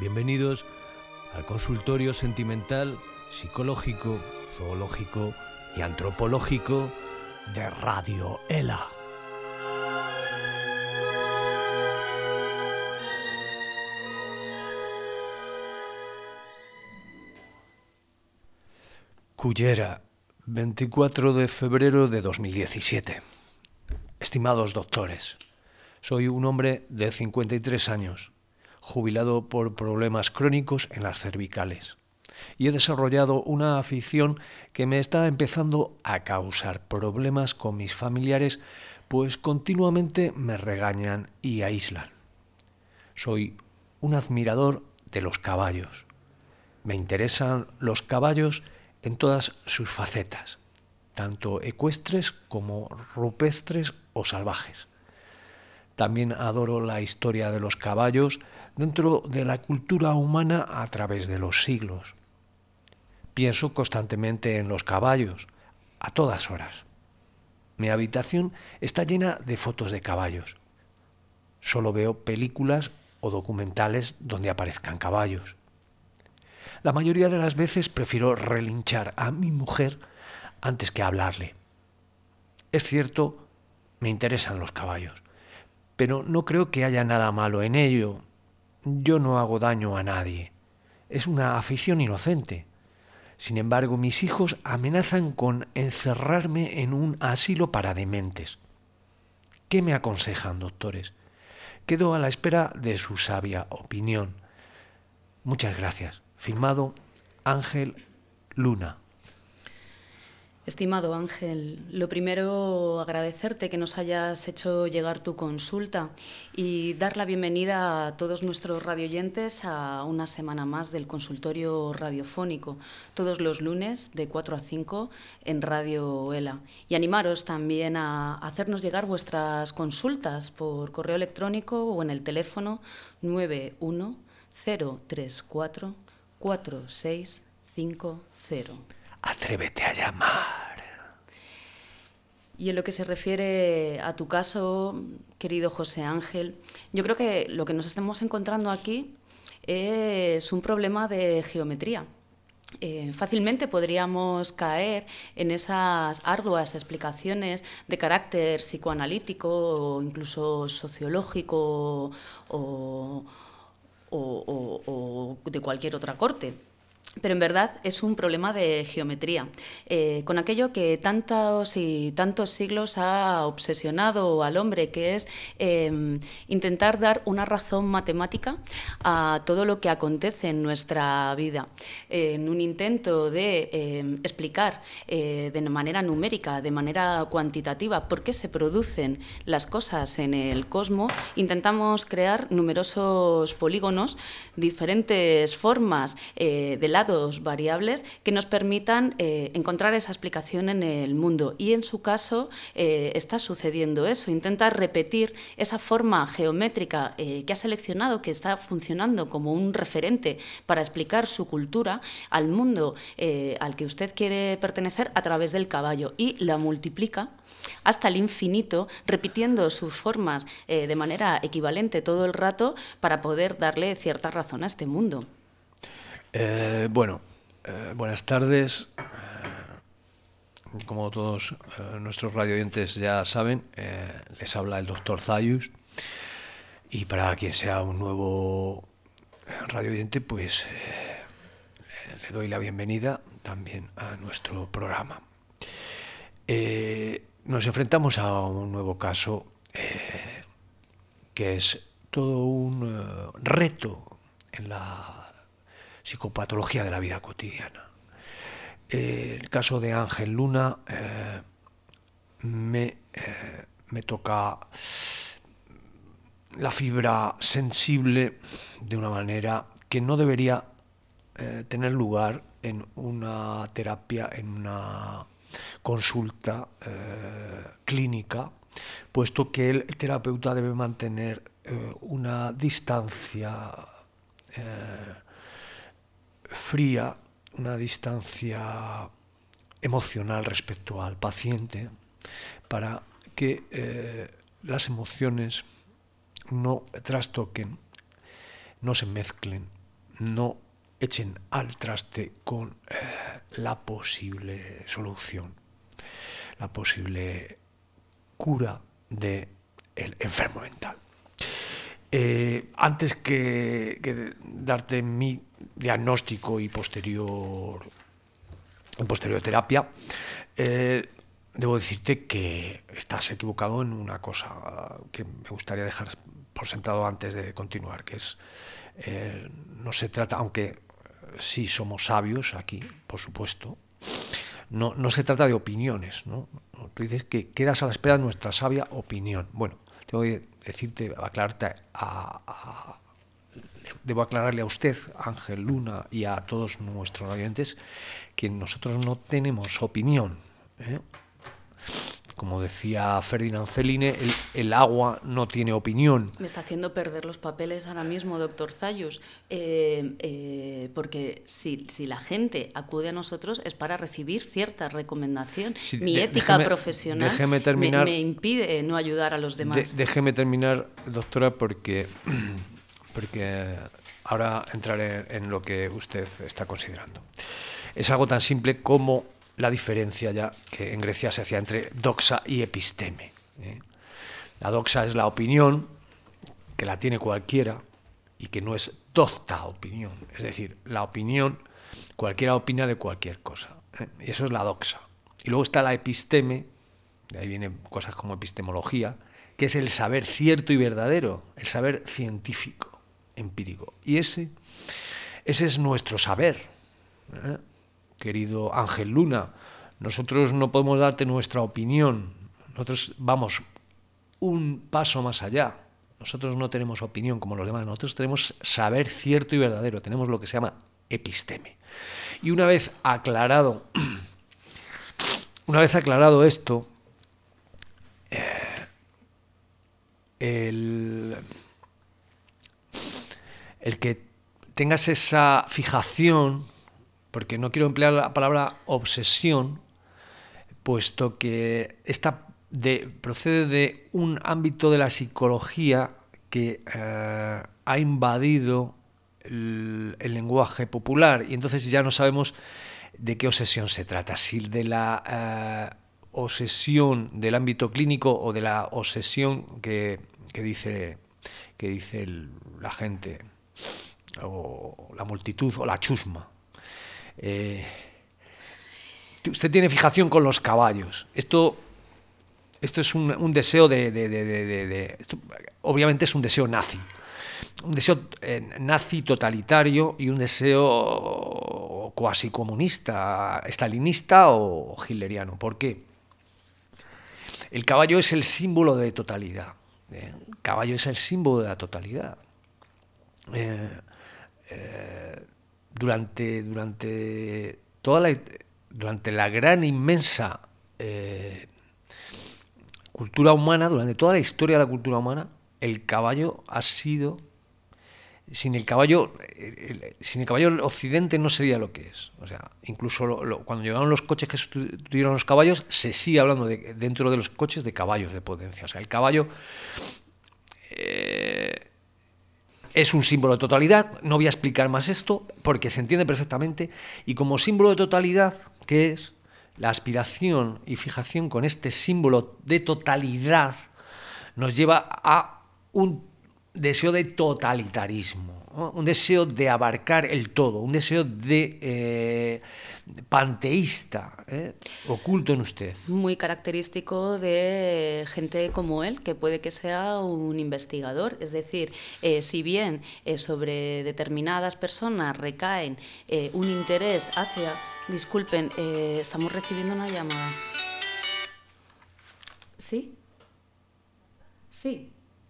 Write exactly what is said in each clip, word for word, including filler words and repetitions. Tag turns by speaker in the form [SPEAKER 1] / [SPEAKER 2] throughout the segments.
[SPEAKER 1] Bienvenidos al consultorio sentimental, psicológico, zoológico y antropológico de Radio Ela. Cullera, veinticuatro de febrero de dos mil diecisiete. Estimados doctores, soy un hombre de cincuenta y tres años, jubilado por problemas crónicos en las cervicales, y he desarrollado una afición que me está empezando a causar problemas con mis familiares, pues continuamente me regañan y aíslan. Soy un admirador de los caballos. Me interesan los caballos en todas sus facetas, tanto ecuestres como rupestres o salvajes. También adoro la historia de los caballos dentro de la cultura humana a través de los siglos. Pienso constantemente en los caballos, a todas horas. Mi habitación está llena de fotos de caballos. Solo veo películas o documentales donde aparezcan caballos. La mayoría de las veces prefiero relinchar a mi mujer antes que hablarle. Es cierto, me interesan los caballos, pero no creo que haya nada malo en ello. Yo no hago daño a nadie. Es una afición inocente. Sin embargo, mis hijos amenazan con encerrarme en un asilo para dementes. ¿Qué me aconsejan, doctores? Quedo a la espera de su sabia opinión. Muchas gracias. Firmado Ángel Luna.
[SPEAKER 2] Estimado Ángel, lo primero agradecerte que nos hayas hecho llegar tu consulta y dar la bienvenida a todos nuestros radioyentes a una semana más del consultorio radiofónico, todos los lunes de cuatro a cinco en Radio Ela. Y animaros también a hacernos llegar vuestras consultas por correo electrónico o en el teléfono nueve uno cero tres cuatro cuatro seis cinco cero.
[SPEAKER 1] Atrévete a llamar.
[SPEAKER 2] Y en lo que se refiere a tu caso, querido José Ángel, yo creo que lo que nos estamos encontrando aquí es un problema de geometría. Eh, fácilmente podríamos caer en esas arduas explicaciones de carácter psicoanalítico o incluso sociológico o, o, o, o de cualquier otra corte. Pero en verdad es un problema de geometría, eh, con aquello que tantos y tantos siglos ha obsesionado al hombre, que es eh, intentar dar una razón matemática a todo lo que acontece en nuestra vida, eh, en un intento de eh, explicar eh, de manera numérica, de manera cuantitativa, por qué se producen las cosas en el cosmos. Intentamos crear numerosos polígonos, diferentes formas eh, de lados variables que nos permitan eh, encontrar esa explicación en el mundo. Y en su caso eh, está sucediendo eso. Intenta repetir esa forma geométrica eh, que ha seleccionado, que está funcionando como un referente para explicar su cultura al mundo eh, al que usted quiere pertenecer a través del caballo, y la multiplica hasta el infinito, repitiendo sus formas eh, de manera equivalente todo el rato para poder darle cierta razón a este mundo.
[SPEAKER 1] Eh, bueno, eh, buenas tardes. Eh, como todos eh, nuestros radioyentes ya saben, eh, les habla el doctor Zayus. Y para quien sea un nuevo radioyente, pues eh, le doy la bienvenida también a nuestro programa. Eh, nos enfrentamos a un nuevo caso eh, que es todo un uh, reto en la psicopatología de la vida cotidiana. Eh, el caso de Ángel Luna eh, me, eh, me toca la fibra sensible de una manera que no debería eh, tener lugar en una terapia, en una consulta eh, clínica, puesto que el terapeuta debe mantener eh, una distancia eh, fría, una distancia emocional respecto al paciente, para que eh, las emociones no trastoquen, no se mezclen no echen al traste con eh, la posible solución, la posible cura del enfermo mental. Eh, antes que, que darte mi diagnóstico y posterior, en posterior terapia, eh, debo decirte que estás equivocado en una cosa que me gustaría dejar por sentado antes de continuar, que es, eh, no se trata, aunque sí somos sabios aquí, por supuesto, no, no se trata de opiniones, ¿no? Tú dices que quedas a la espera de nuestra sabia opinión. Bueno, tengo que decirte, aclararte, a, a, debo aclararle a usted, Ángel Luna, y a todos nuestros oyentes, que nosotros no tenemos opinión, ¿eh? Como decía Ferdinand Celine, el, el agua no tiene opinión.
[SPEAKER 2] Me está haciendo perder los papeles ahora mismo, doctor Zayus, eh, eh, porque si, si la gente acude a nosotros es para recibir cierta recomendación. Sí, Mi de, ética déjeme, profesional
[SPEAKER 1] déjeme terminar,
[SPEAKER 2] me, me impide no ayudar a los demás.
[SPEAKER 1] De, déjeme terminar, doctora, porque, porque ahora entraré en lo que usted está considerando. Es algo tan simple como la diferencia ya que en Grecia se hacía entre doxa y episteme, ¿eh? La doxa es la opinión, que la tiene cualquiera, y que no es docta opinión. Es decir, la opinión, cualquiera opina de cualquier cosa, ¿eh? Y eso es la doxa. Y luego está la episteme, de ahí vienen cosas como epistemología, que es el saber cierto y verdadero, el saber científico, empírico. Y ese, ese es nuestro saber, ¿eh? Querido Ángel Luna, nosotros no podemos darte nuestra opinión, nosotros vamos un paso más allá, nosotros no tenemos opinión como los demás, nosotros tenemos saber cierto y verdadero, tenemos lo que se llama episteme. Y una vez aclarado, una vez aclarado esto, eh, el, el que tengas esa fijación, porque no quiero emplear la palabra obsesión, puesto que esta de, procede de un ámbito de la psicología que eh, ha invadido el, el lenguaje popular, y entonces ya no sabemos de qué obsesión se trata, si de la eh, obsesión del ámbito clínico o de la obsesión que, que dice, que dice el, la gente, o la multitud, o la chusma. Eh, usted tiene fijación con los caballos. Esto, esto es un, un deseo de... de, de, de, de esto, obviamente es un deseo nazi. Un deseo eh, nazi totalitario y un deseo cuasi comunista, stalinista o hitleriano. ¿Por qué? El caballo es el símbolo de totalidad. ¿eh? El caballo es el símbolo de la totalidad. Eh, eh, Durante, durante, toda la, durante la gran, inmensa eh, cultura humana, durante toda la historia de la cultura humana, el caballo ha sido, sin el caballo, el, sin el caballo el occidente no sería lo que es. O sea, incluso lo, lo, cuando llegaron los coches que sustituyeron los caballos, se sigue hablando de, dentro de los coches de caballos de potencia. O sea, el caballo... Eh, Es un símbolo de totalidad, no voy a explicar más esto porque se entiende perfectamente, y como símbolo de totalidad, ¿qué es? La aspiración y fijación con este símbolo de totalidad nos lleva a un deseo de totalitarismo, ¿no? Un deseo de abarcar el todo, un deseo de eh, panteísta, ¿eh? oculto en usted.
[SPEAKER 2] Muy característico de gente como él, que puede que sea un investigador. Es decir, eh, si bien eh, sobre determinadas personas recaen eh, un interés hacia... Disculpen, eh, estamos recibiendo una llamada. ¿Sí? Sí.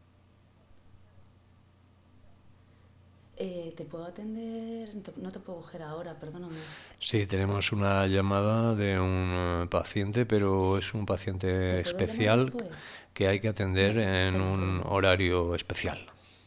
[SPEAKER 2] Eh, ¿Te puedo atender? No te puedo coger ahora, perdóname.
[SPEAKER 1] Sí, tenemos una llamada de un paciente, pero es un paciente especial que hay que atender en un horario especial,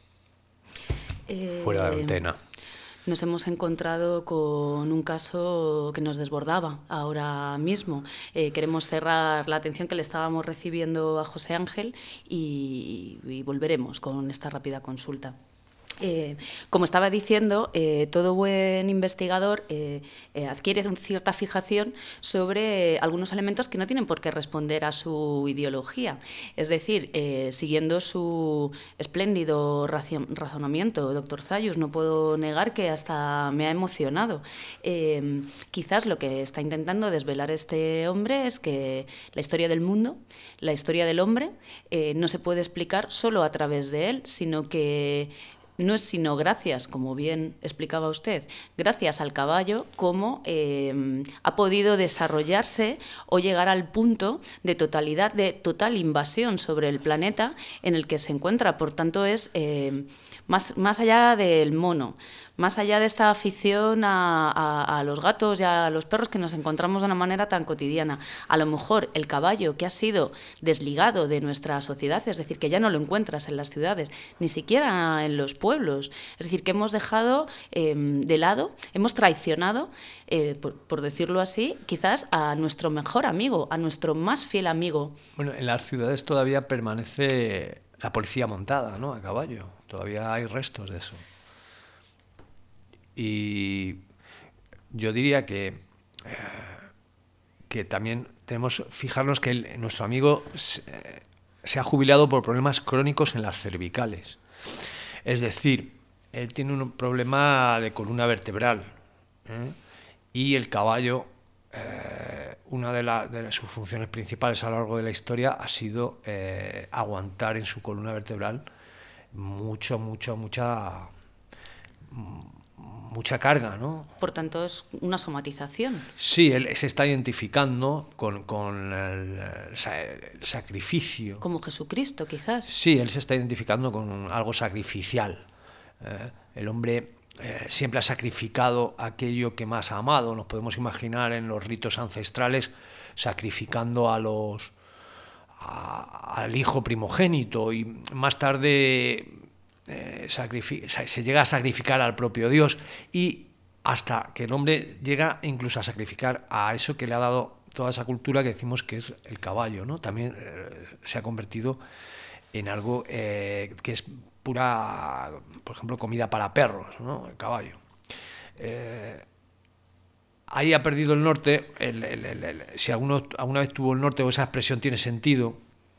[SPEAKER 1] eh, fuera de antena.
[SPEAKER 2] Nos hemos encontrado con un caso que nos desbordaba ahora mismo. Eh, queremos cerrar la atención que le estábamos recibiendo a José Ángel y, y volveremos con esta rápida consulta. Eh, como estaba diciendo, eh, todo buen investigador eh, eh, adquiere cierta fijación sobre eh, algunos elementos que no tienen por qué responder a su ideología. Es decir, eh, siguiendo su espléndido razonamiento, doctor Zayus, no puedo negar que hasta me ha emocionado. Eh, quizás lo que está intentando desvelar este hombre es que la historia del mundo, la historia del hombre, eh, no se puede explicar solo a través de él, sino que no es sino gracias, como bien explicaba usted, gracias al caballo, cómo eh, ha podido desarrollarse o llegar al punto de totalidad, de total invasión sobre el planeta en el que se encuentra. Por tanto, es eh, más, más allá del mono, más allá de esta afición a, a, a los gatos y a los perros que nos encontramos de una manera tan cotidiana. A lo mejor el caballo, que ha sido desligado de nuestra sociedad, es decir, que ya no lo encuentras en las ciudades, ni siquiera en los pueblos, es decir, que hemos dejado eh, de lado, hemos traicionado, eh, por, por decirlo así, quizás a nuestro mejor amigo, a nuestro más fiel amigo.
[SPEAKER 1] Bueno, en las ciudades todavía permanece la policía montada, ¿no?, a caballo. Todavía hay restos de eso. Y yo diría que, eh, que también tenemos que fijarnos que el, nuestro amigo se, eh, se ha jubilado por problemas crónicos en las cervicales. Es decir, él tiene un problema de columna vertebral, ¿eh? Y el caballo, eh, una de, la, de sus funciones principales a lo largo de la historia ha sido eh, aguantar en su columna vertebral mucho, mucho, mucha... mucha carga, ¿no?
[SPEAKER 2] Por tanto, es una somatización.
[SPEAKER 1] Sí, él se está identificando con, con el, el sacrificio.
[SPEAKER 2] Como Jesucristo, quizás.
[SPEAKER 1] Sí, él se está identificando con algo sacrificial. Eh, el hombre eh, siempre ha sacrificado aquello que más ha amado. Nos podemos imaginar en los ritos ancestrales sacrificando a los a, al hijo primogénito, y más tarde Eh, se llega a sacrificar al propio Dios, y hasta que el hombre llega incluso a sacrificar a eso que le ha dado toda esa cultura que decimos que es el caballo, ¿no? También eh, se ha convertido en algo eh, que es pura, por ejemplo, comida para perros, ¿no?, el caballo. Eh, ahí ha perdido el norte. El, el, el, el, si alguno, alguna vez tuvo el norte, o esa expresión tiene sentido.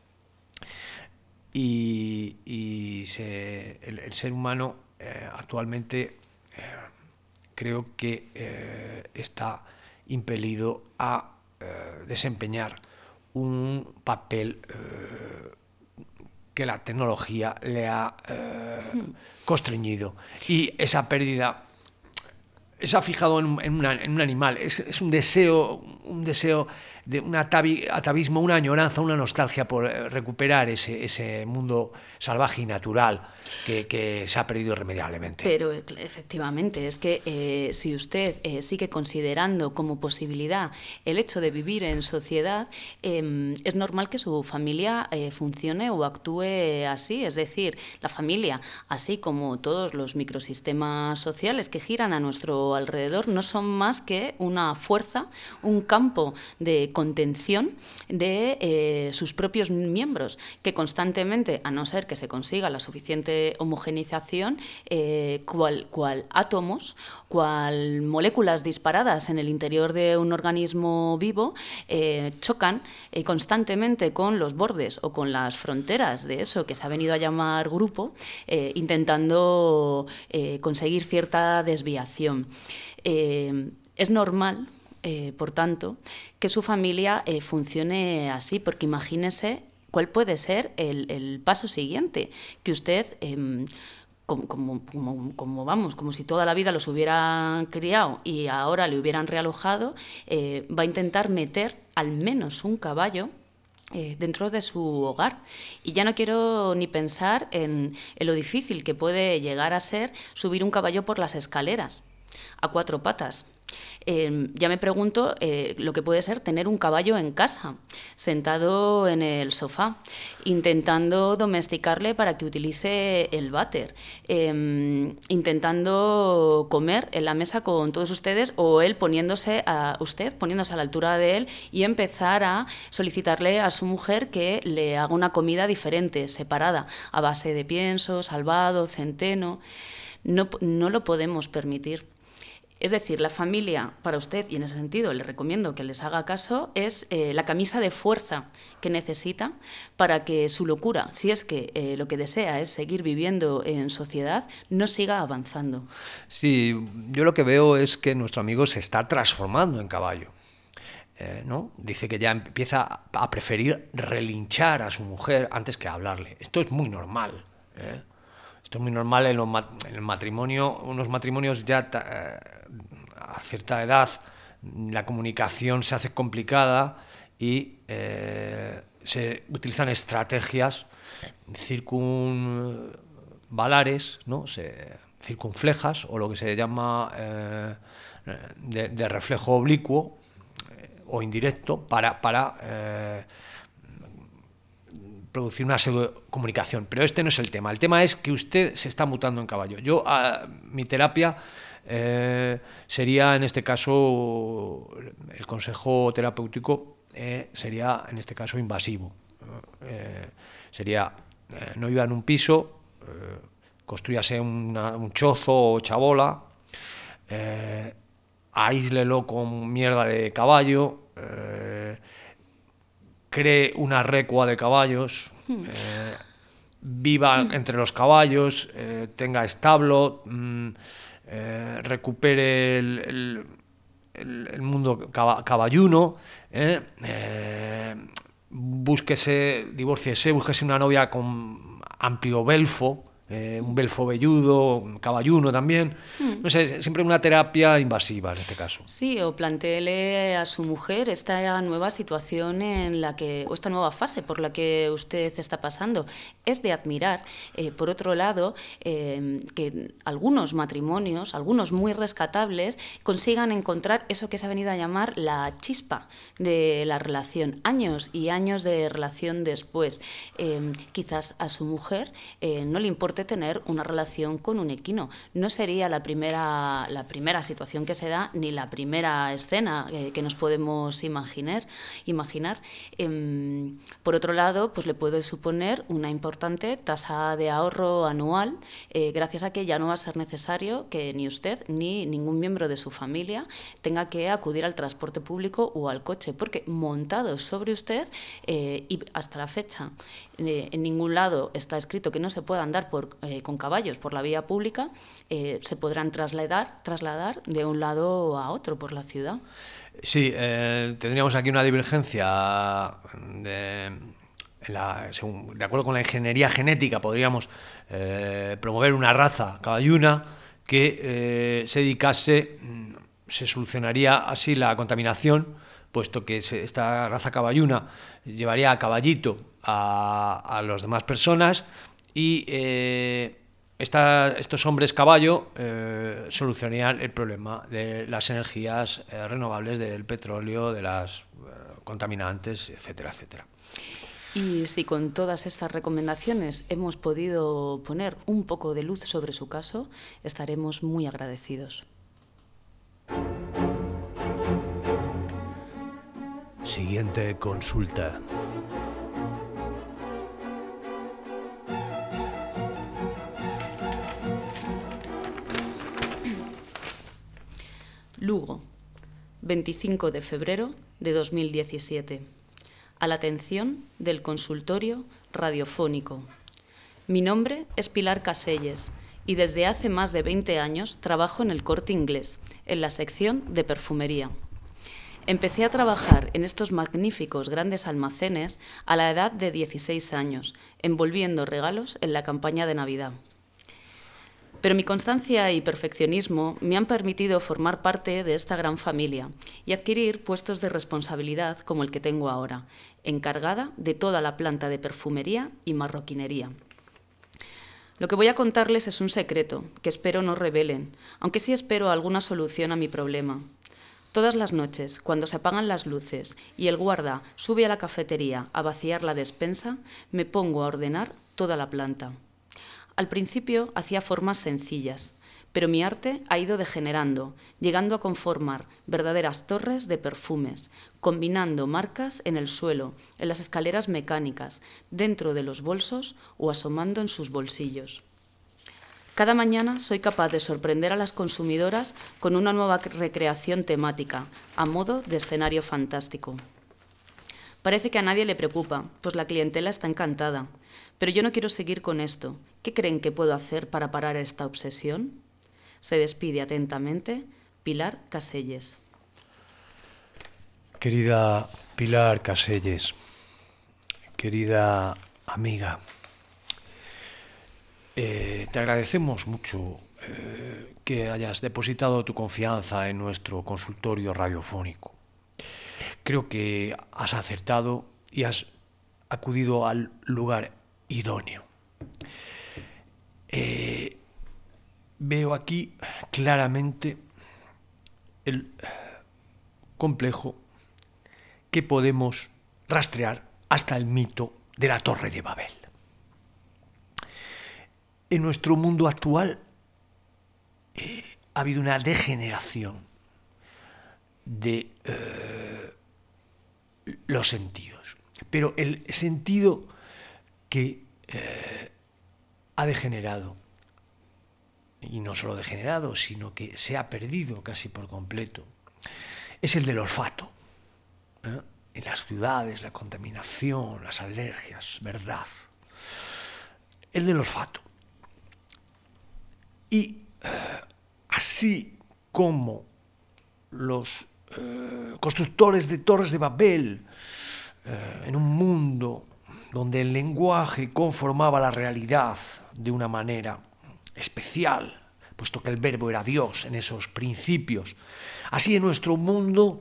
[SPEAKER 1] Y, y se, el, el ser humano eh, actualmente eh, creo que eh, está impelido a eh, desempeñar un papel eh, que la tecnología le ha eh, constreñido. Y esa pérdida se ha fijado en un, en una, en un animal. Es, es un deseo, un deseo de un atavi, atavismo, una añoranza, una nostalgia por recuperar ese, ese mundo salvaje y natural que, que se ha perdido irremediablemente.
[SPEAKER 2] Pero efectivamente, es que eh, si usted eh, sigue considerando como posibilidad el hecho de vivir en sociedad, eh, es normal que su familia eh, funcione o actúe así. Es decir, la familia, así como todos los microsistemas sociales que giran a nuestro alrededor, no son más que una fuerza, un campo de contención de eh, sus propios miembros, que constantemente, a no ser que se consiga la suficiente homogeneización, eh, cual, cual átomos, cual moléculas disparadas en el interior de un organismo vivo, eh, chocan eh, constantemente con los bordes o con las fronteras de eso que se ha venido a llamar grupo, eh, intentando eh, conseguir cierta desviación. Eh, es normal, Eh, por tanto, que su familia eh, funcione así, porque imagínese cuál puede ser el, el paso siguiente, que usted, eh, como, como, como, como, vamos, como si toda la vida los hubieran criado y ahora le hubieran realojado, eh, va a intentar meter al menos un caballo Eh, dentro de su hogar. Y ya no quiero ni pensar en, en lo difícil que puede llegar a ser subir un caballo por las escaleras a cuatro patas. Eh, ya me pregunto eh, lo que puede ser tener un caballo en casa, sentado en el sofá, intentando domesticarle para que utilice el váter, eh, intentando comer en la mesa con todos ustedes o él poniéndose a usted, poniéndose a la altura de él y empezar a solicitarle a su mujer que le haga una comida diferente, separada, a base de pienso, salvado, centeno. No, no lo podemos permitir. Es decir, la familia, para usted, y en ese sentido le recomiendo que les haga caso, es eh, la camisa de fuerza que necesita para que su locura, si es que eh, lo que desea es seguir viviendo en sociedad, no siga avanzando.
[SPEAKER 1] Sí, yo lo que veo es que nuestro amigo se está transformando en caballo. Eh, ¿no? Dice que ya empieza a preferir relinchar a su mujer antes que hablarle. Esto es muy normal, ¿eh? Esto es muy normal en, los, en el matrimonio, unos matrimonios ya eh, a cierta edad la comunicación se hace complicada y eh, se utilizan estrategias circunvalares, ¿no? Se, circunflejas o lo que se llama eh, de, de reflejo oblicuo eh, o indirecto para... para eh, producir una pseudocomunicación, pero este no es el tema. El tema es que usted se está mutando en caballo. Yo, uh, mi terapia eh, sería, en este caso, el consejo terapéutico eh, sería, en este caso, invasivo. Eh, sería, eh, no viva en un piso, eh, construyase una, un chozo o chabola, eh, aíslelo con mierda de caballo, eh, cree una recua de caballos, eh, viva entre los caballos, eh, tenga establo, mm, eh, recupere el, el, el, el mundo caballuno, eh, eh, búsquese, divórciese, búsquese una novia con amplio belfo, eh, un belfo velludo, un caballuno también. Mm. No sé, siempre una terapia invasiva en este caso.
[SPEAKER 2] Sí, o plantéele a su mujer esta nueva situación en la que, o esta nueva fase por la que usted está pasando. Es de admirar, eh, por otro lado, eh, que algunos matrimonios, algunos muy rescatables, consigan encontrar eso que se ha venido a llamar la chispa de la relación. Años y años de relación después. Eh, quizás a su mujer eh, no le importa tener una relación con un equino. No sería la primera, la primera situación que se da, ni la primera escena eh, que nos podemos imaginar. imaginar. Eh, por otro lado, pues le puede suponer una importante tasa de ahorro anual, eh, gracias a que ya no va a ser necesario que ni usted ni ningún miembro de su familia tenga que acudir al transporte público o al coche, porque montados sobre usted, eh, y hasta la fecha, eh, en ningún lado está escrito que no se pueda andar por Eh, con caballos por la vía pública, eh, se podrán trasladar, trasladar de un lado a otro por la ciudad.
[SPEAKER 1] Sí, eh, tendríamos aquí una divergencia de, la, según, de acuerdo con la ingeniería genética, podríamos eh, promover una raza caballuna que eh, se dedicase, se solucionaría así la contaminación, puesto que se, esta raza caballuna llevaría a caballito a, a las demás personas. Y eh, esta, estos hombres caballo eh, solucionarían el problema de las energías eh, renovables, del petróleo, de las eh, contaminantes, etcétera, etcétera.
[SPEAKER 2] Y si con todas estas recomendaciones hemos podido poner un poco de luz sobre su caso, estaremos muy agradecidos.
[SPEAKER 1] Siguiente consulta.
[SPEAKER 2] Lugo, veinticinco de febrero de dos mil diecisiete. A la atención del consultorio radiofónico. Mi nombre es Pilar Caselles y desde hace más de veinte años trabajo en el Corte Inglés, en la sección de perfumería. Empecé a trabajar en estos magníficos grandes almacenes a la edad de dieciséis años, envolviendo regalos en la campaña de Navidad. Pero mi constancia y perfeccionismo me han permitido formar parte de esta gran familia y adquirir puestos de responsabilidad como el que tengo ahora, encargada de toda la planta de perfumería y marroquinería. Lo que voy a contarles es un secreto que espero no revelen, aunque sí espero alguna solución a mi problema. Todas las noches, cuando se apagan las luces y el guarda sube a la cafetería a vaciar la despensa, me pongo a ordenar toda la planta. Al principio hacía formas sencillas, pero mi arte ha ido degenerando, llegando a conformar verdaderas torres de perfumes, combinando marcas en el suelo, en las escaleras mecánicas, dentro de los bolsos o asomando en sus bolsillos. Cada mañana soy capaz de sorprender a las consumidoras con una nueva recreación temática, a modo de escenario fantástico. Parece que a nadie le preocupa, pues la clientela está encantada. Pero yo no quiero seguir con esto. ¿Qué creen que puedo hacer para parar esta obsesión? Se despide atentamente Pilar Caselles.
[SPEAKER 1] Querida Pilar Caselles, querida amiga, eh, te agradecemos mucho eh, que hayas depositado tu confianza en nuestro consultorio radiofónico. Creo que has acertado y has acudido al lugar idóneo. Eh, Veo aquí claramente el complejo que podemos rastrear hasta el mito de la Torre de Babel. En nuestro mundo actual eh, ha habido una degeneración de eh, los sentidos, pero el sentido que eh, ha degenerado, y no solo degenerado, sino que se ha perdido casi por completo, es el del olfato. ¿Eh? En las ciudades, la contaminación, las alergias, ¿verdad? El del olfato. Y eh, así como los eh, constructores de Torres de Babel, eh, en un mundo donde el lenguaje conformaba la realidad de una manera especial, puesto que el verbo era Dios en esos principios. Así en nuestro mundo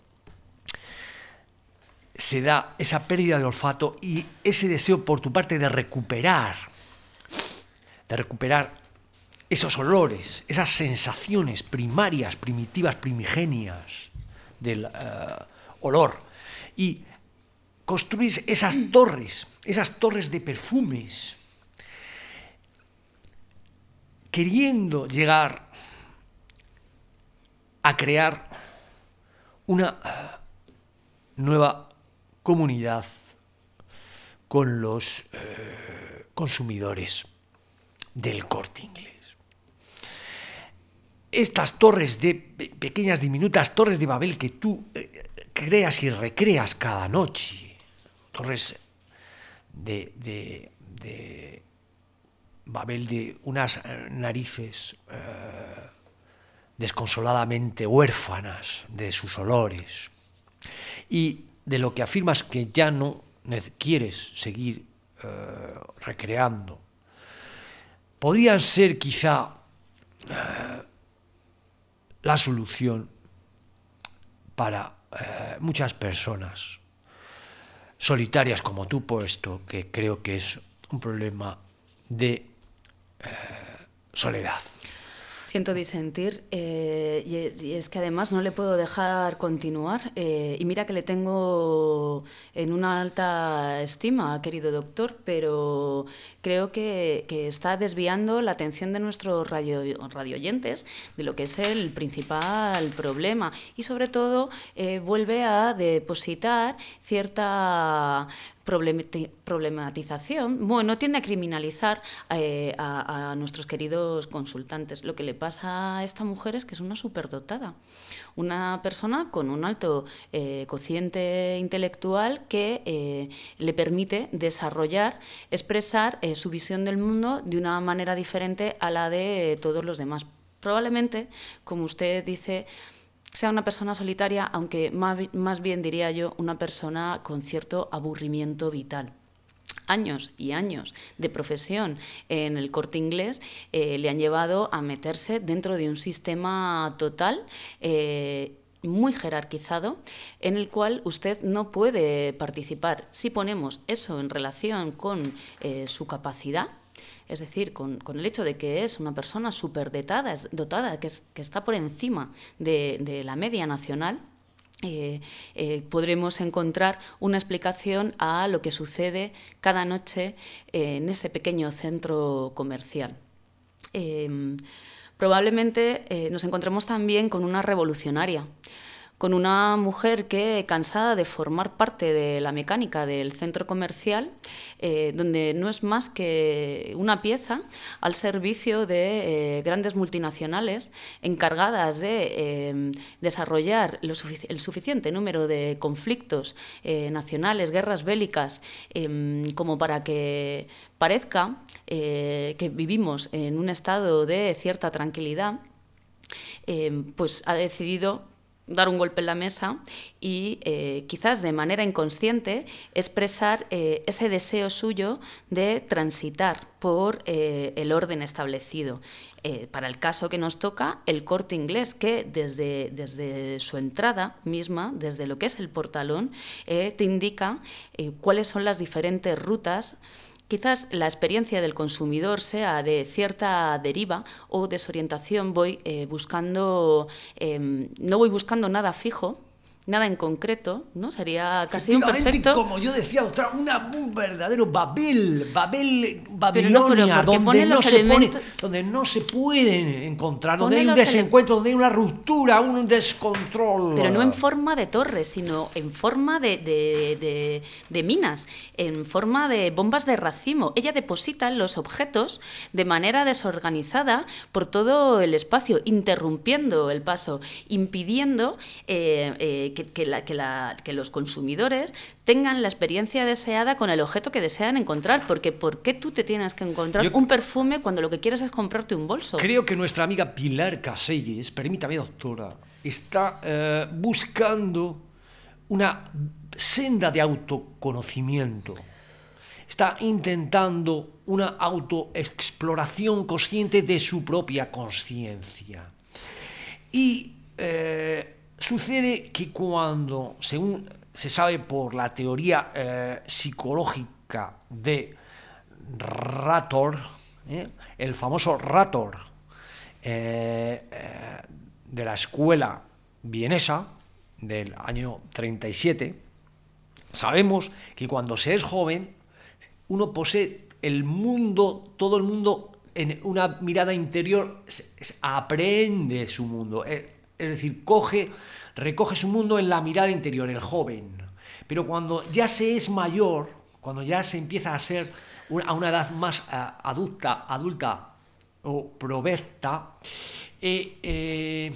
[SPEAKER 1] se da esa pérdida de olfato y ese deseo por tu parte de recuperar, de recuperar esos olores, esas sensaciones primarias, primitivas, primigenias del uh, olor, y construir esas torres, esas torres de perfumes, queriendo llegar a crear una nueva comunidad con los eh, consumidores del Corte Inglés. Estas torres de pequeñas, diminutas torres de Babel que tú eh, creas y recreas cada noche, torres de, de, de Babel de unas narices eh, desconsoladamente huérfanas de sus olores, y de lo que afirmas que ya no quieres seguir eh, recreando, podrían ser quizá eh, la solución para eh, muchas personas solitarias como tú, puesto que creo que es un problema de eh, soledad.
[SPEAKER 2] Siento disentir, eh, y, y es que además no le puedo dejar continuar, eh, y mira que le tengo en una alta estima, querido doctor, pero creo que, que está desviando la atención de nuestros radio, radioyentes de lo que es el principal problema, y sobre todo eh, vuelve a depositar cierta problematización, bueno, tiende a criminalizar eh, a, a nuestros queridos consultantes. Lo que le pasa a esta mujer es que es una superdotada, una persona con un alto eh, cociente intelectual que eh, le permite desarrollar, expresar eh, su visión del mundo de una manera diferente a la de todos los demás. Probablemente, como usted dice, sea una persona solitaria, aunque más bien diría yo una persona con cierto aburrimiento vital. Años y años de profesión en el Corte Inglés eh, le han llevado a meterse dentro de un sistema total, eh, muy jerarquizado, en el cual usted no puede participar. Si ponemos eso en relación con eh, su capacidad, es decir, con, con el hecho de que es una persona superdotada, dotada, que, es, que está por encima de, de la media nacional, Eh, eh, podremos encontrar una explicación a lo que sucede cada noche eh, en ese pequeño centro comercial. Eh, probablemente eh, nos encontremos también con una revolucionaria, con una mujer que, cansada de formar parte de la mecánica del centro comercial, eh, donde no es más que una pieza al servicio de eh, grandes multinacionales encargadas de eh, desarrollar lo sufic- el suficiente número de conflictos eh, nacionales, guerras bélicas, eh, como para que parezca eh, que vivimos en un estado de cierta tranquilidad, eh, pues ha decidido dar un golpe en la mesa y eh, quizás de manera inconsciente expresar eh, ese deseo suyo de transitar por eh, el orden establecido. Eh, para el caso que nos toca, el Corte Inglés, que desde, desde su entrada misma, desde lo que es el portalón, eh, te indica eh, cuáles son las diferentes rutas. Quizás la experiencia del consumidor sea de cierta deriva o desorientación. Voy eh, buscando, eh, no voy buscando nada fijo, nada en concreto, ¿no? Sería casi un perfecto...
[SPEAKER 1] Como yo decía, otra, una, un verdadero Babel, Babel,
[SPEAKER 2] Babilonia,
[SPEAKER 1] no, donde, no se
[SPEAKER 2] elementos...
[SPEAKER 1] pone, donde no se pueden encontrar, donde
[SPEAKER 2] pone
[SPEAKER 1] hay un desencuentro, ele... donde hay una ruptura, un descontrol.
[SPEAKER 2] Pero no en forma de torres, sino en forma de, de, de, de minas, en forma de bombas de racimo. Ella deposita los objetos de manera desorganizada por todo el espacio, interrumpiendo el paso, impidiendo eh, eh, Que, que, la, que, la, que los consumidores tengan la experiencia deseada con el objeto que desean encontrar, porque ¿por qué tú te tienes que encontrar Yo un perfume cuando lo que quieres es comprarte un bolso?
[SPEAKER 1] Creo que nuestra amiga Pilar Caselles, permítame doctora, está eh, buscando una senda de autoconocimiento, está intentando una autoexploración consciente de su propia conciencia y eh, sucede que cuando, según se sabe por la teoría eh, psicológica de Rator, eh, el famoso Rator eh, eh, de la escuela vienesa del año treinta y siete, sabemos que cuando se es joven uno posee el mundo, todo el mundo en una mirada interior, se, se aprende su mundo. Eh, Es decir, coge, recoge su mundo en la mirada interior, el joven. Pero cuando ya se es mayor, cuando ya se empieza a ser a una edad más uh, adulta, adulta o proverta, eh, eh,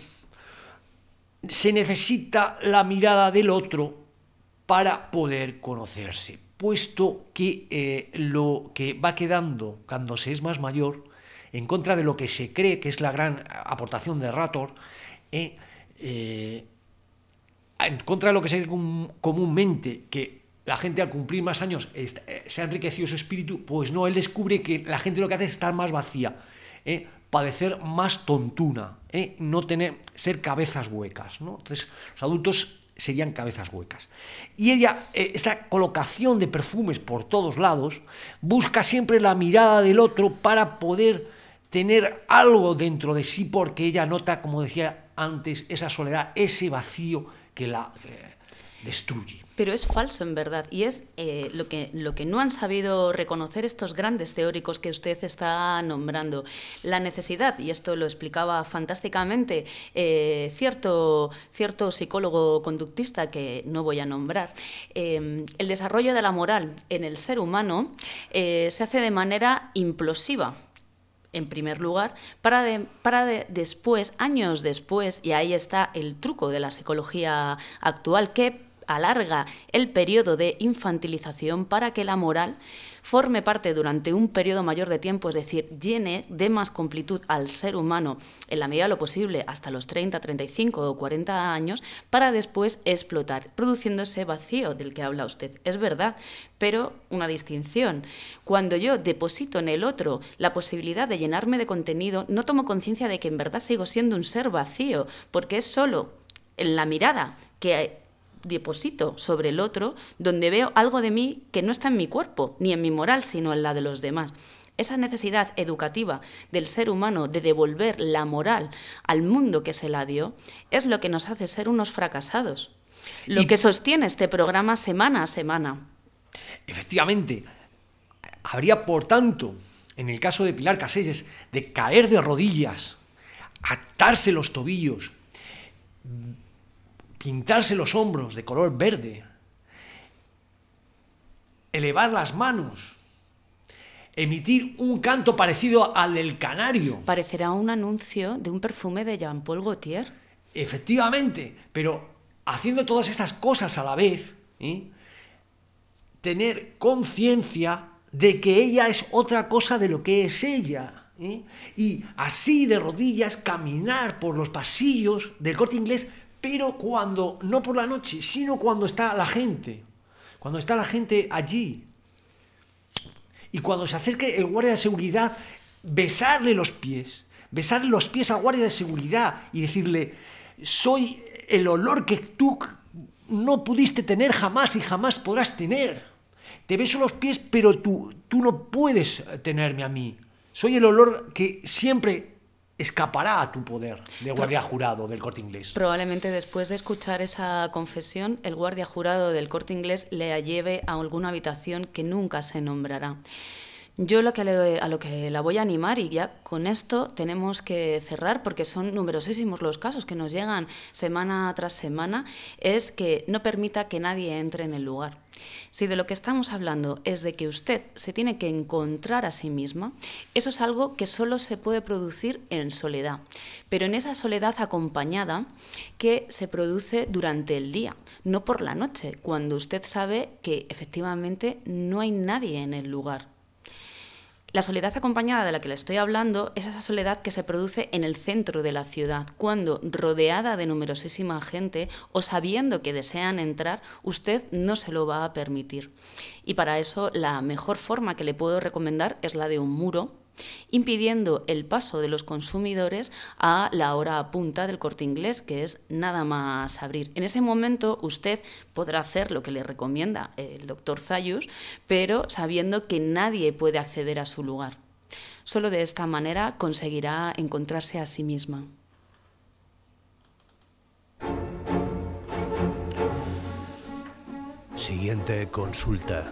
[SPEAKER 1] se necesita la mirada del otro para poder conocerse, puesto que eh, lo que va quedando cuando se es más mayor, en contra de lo que se cree que es la gran aportación de Rator, Eh, eh, en contra de lo que se ve comúnmente, que la gente al cumplir más años eh, se ha enriquecido su espíritu, pues no, él descubre que la gente lo que hace es estar más vacía, eh, padecer más tontuna, eh, no tener, ser cabezas huecas, ¿no? Entonces los adultos serían cabezas huecas. Y ella, eh, esa colocación de perfumes por todos lados, busca siempre la mirada del otro para poder tener algo dentro de sí, porque ella nota, como decía antes, esa soledad, ese vacío que la eh, destruye.
[SPEAKER 2] Pero es falso en verdad, y es eh, lo, que, lo que no han sabido reconocer estos grandes teóricos que usted está nombrando. La necesidad, y esto lo explicaba fantásticamente eh, cierto, cierto psicólogo conductista que no voy a nombrar, eh, el desarrollo de la moral en el ser humano eh, se hace de manera implosiva. En primer lugar, para, de, para de después, años después, y ahí está el truco de la psicología actual, que alarga el periodo de infantilización para que la moral forme parte durante un periodo mayor de tiempo, es decir, llene de más completud al ser humano en la medida de lo posible hasta los treinta, treinta y cinco o cuarenta años, para después explotar, produciendo ese vacío del que habla usted. Es verdad, pero una distinción. Cuando yo deposito en el otro la posibilidad de llenarme de contenido, no tomo conciencia de que en verdad sigo siendo un ser vacío, porque es solo en la mirada que deposito sobre el otro donde veo algo de mí que no está en mi cuerpo, ni en mi moral, sino en la de los demás. Esa necesidad educativa del ser humano de devolver la moral al mundo que se la dio es lo que nos hace ser unos fracasados. Lo y... que sostiene este programa semana a semana.
[SPEAKER 1] Efectivamente, habría, por tanto, en el caso de Pilar Casellas, de caer de rodillas, atarse los tobillos, pintarse los hombros de color verde, elevar las manos, emitir un canto parecido al del canario.
[SPEAKER 2] Parecerá un anuncio de un perfume de Jean-Paul Gaultier.
[SPEAKER 1] Efectivamente, pero haciendo todas estas cosas a la vez, ¿eh? tener conciencia de que ella es otra cosa de lo que es ella, ¿eh? y así de rodillas caminar por los pasillos del Corte Inglés, pero cuando, no por la noche, sino cuando está la gente, cuando está la gente allí, y cuando se acerque el guardia de seguridad, besarle los pies, besarle los pies al guardia de seguridad y decirle: soy el olor que tú no pudiste tener jamás y jamás podrás tener. Te beso los pies, pero tú, tú no puedes tenerme a mí. Soy el olor que siempre escapará a tu poder, de guardia jurado del Corte Inglés.
[SPEAKER 2] Probablemente después de escuchar esa confesión, el guardia jurado del Corte Inglés le lleve a alguna habitación que nunca se nombrará. Yo lo que le, a lo que la voy a animar, y ya con esto tenemos que cerrar porque son numerosísimos los casos que nos llegan semana tras semana, es que no permita que nadie entre en el lugar. Si de lo que estamos hablando es de que usted se tiene que encontrar a sí misma, eso es algo que solo se puede producir en soledad, pero en esa soledad acompañada que se produce durante el día, no por la noche, cuando usted sabe que efectivamente no hay nadie en el lugar. La soledad acompañada de la que le estoy hablando es esa soledad que se produce en el centro de la ciudad, cuando, rodeada de numerosísima gente o sabiendo que desean entrar, usted no se lo va a permitir. Y para eso la mejor forma que le puedo recomendar es la de un muro, impidiendo el paso de los consumidores a la hora punta del Corte Inglés, que es nada más abrir. En ese momento usted podrá hacer lo que le recomienda el doctor Zayus, pero sabiendo que nadie puede acceder a su lugar. Solo de esta manera conseguirá encontrarse a sí misma.
[SPEAKER 1] Siguiente consulta.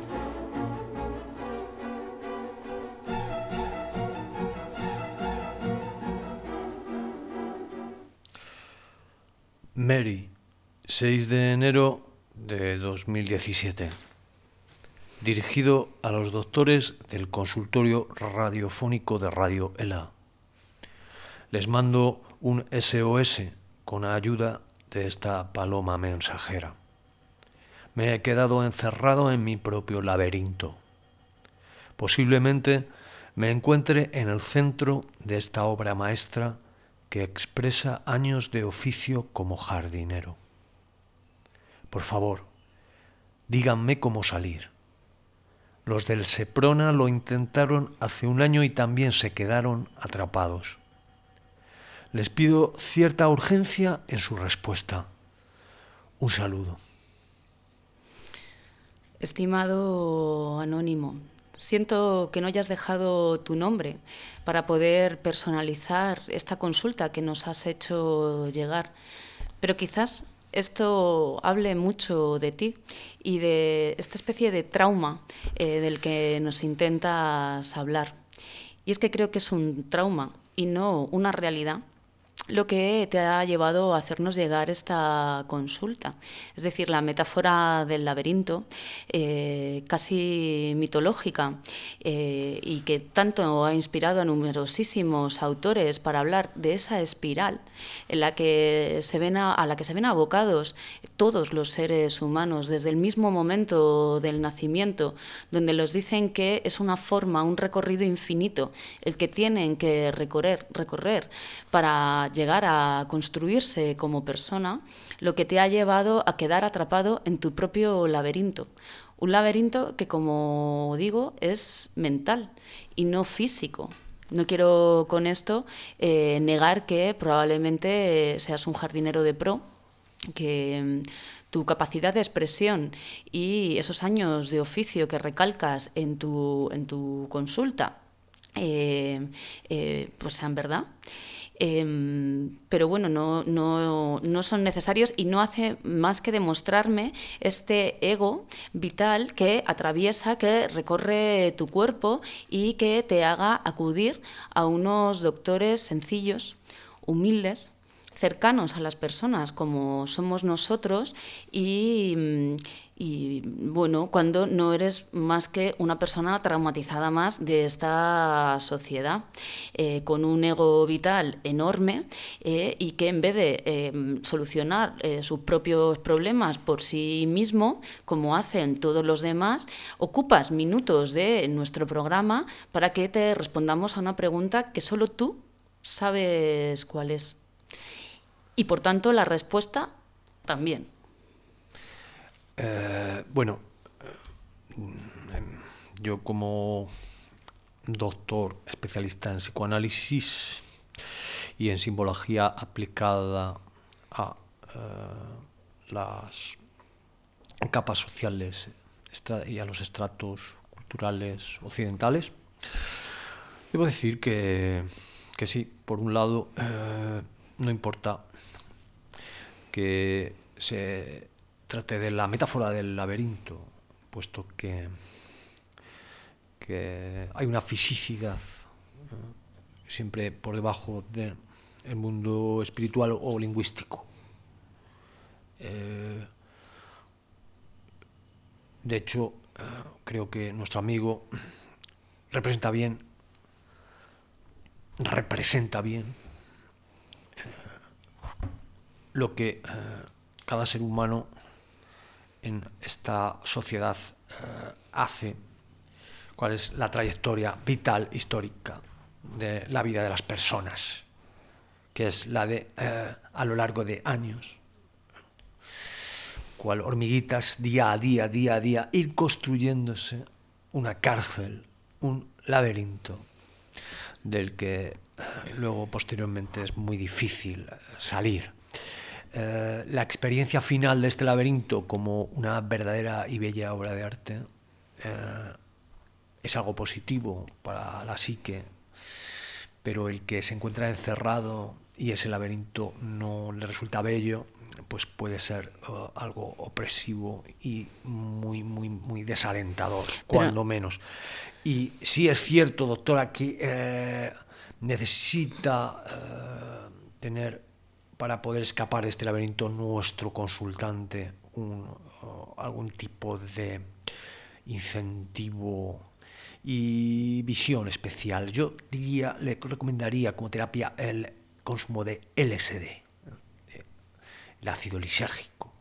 [SPEAKER 1] Mary, seis de enero de dos mil diecisiete. Dirigido a los doctores del consultorio radiofónico de Radio ELA. Les mando un S O S con ayuda de esta paloma mensajera. Me he quedado encerrado en mi propio laberinto. Posiblemente me encuentre en el centro de esta obra maestra que expresa años de oficio como jardinero. Por favor, díganme cómo salir. Los del Seprona lo intentaron hace un año y también se quedaron atrapados. Les pido cierta urgencia en su respuesta. Un saludo.
[SPEAKER 2] Estimado anónimo, siento que no hayas dejado tu nombre para poder personalizar esta consulta que nos has hecho llegar, pero quizás esto hable mucho de ti y de esta especie de trauma eh, del que nos intentas hablar. Y es que creo que es un trauma y no una realidad lo que te ha llevado a hacernos llegar esta consulta. Es decir, la metáfora del laberinto, eh, casi mitológica, eh, y que tanto ha inspirado a numerosísimos autores para hablar de esa espiral en la que se ven a, a la que se ven abocados todos los seres humanos desde el mismo momento del nacimiento, donde los dicen que es una forma, un recorrido infinito, el que tienen que recorrer, recorrer para llegar a construirse como persona, lo que te ha llevado a quedar atrapado en tu propio laberinto. Un laberinto que, como digo, es mental y no físico. No quiero con esto eh, negar que probablemente seas un jardinero de pro, que tu capacidad de expresión y esos años de oficio que recalcas en tu, en tu consulta eh, eh, pues sean verdad. Eh, pero bueno, no, no, no son necesarios y no hace más que demostrarme este ego vital que atraviesa, que recorre tu cuerpo y que te haga acudir a unos doctores sencillos, humildes, cercanos a las personas como somos nosotros y, y bueno, cuando no eres más que una persona traumatizada más de esta sociedad, eh, con un ego vital enorme eh, y que en vez de eh, solucionar eh, sus propios problemas por sí mismo, como hacen todos los demás, ocupas minutos de nuestro programa para que te respondamos a una pregunta que solo tú sabes cuál es. Y por tanto la respuesta también.
[SPEAKER 1] Eh, bueno, yo como doctor especialista en psicoanálisis y en simbología aplicada a eh, las capas sociales y a los estratos culturales occidentales, debo decir que, que sí, por un lado, eh, no importa que se trate de la metáfora del laberinto, puesto que, que hay una fisicidad eh, siempre por debajo del mundo espiritual o lingüístico. Eh, de hecho, eh, creo que nuestro amigo representa bien, representa bien eh, lo que eh, cada ser humano en esta sociedad eh, hace, cuál es la trayectoria vital, histórica de la vida de las personas, que es la de, eh, a lo largo de años, cual hormiguitas, día a día, día a día, ir construyéndose una cárcel, un laberinto, del que eh, luego posteriormente es muy difícil salir. Eh, la experiencia final de este laberinto como una verdadera y bella obra de arte eh, es algo positivo para la psique, pero el que se encuentra encerrado y ese laberinto no le resulta bello, pues puede ser uh, algo opresivo y muy, muy, muy desalentador, pero... cuando menos. Y sí es cierto, doctora, que eh, necesita eh, tener, para poder escapar de este laberinto, nuestro consultante un, uh, algún tipo de incentivo y visión especial. Yo diría, le recomendaría como terapia el consumo de L S D, el ácido lisérgico,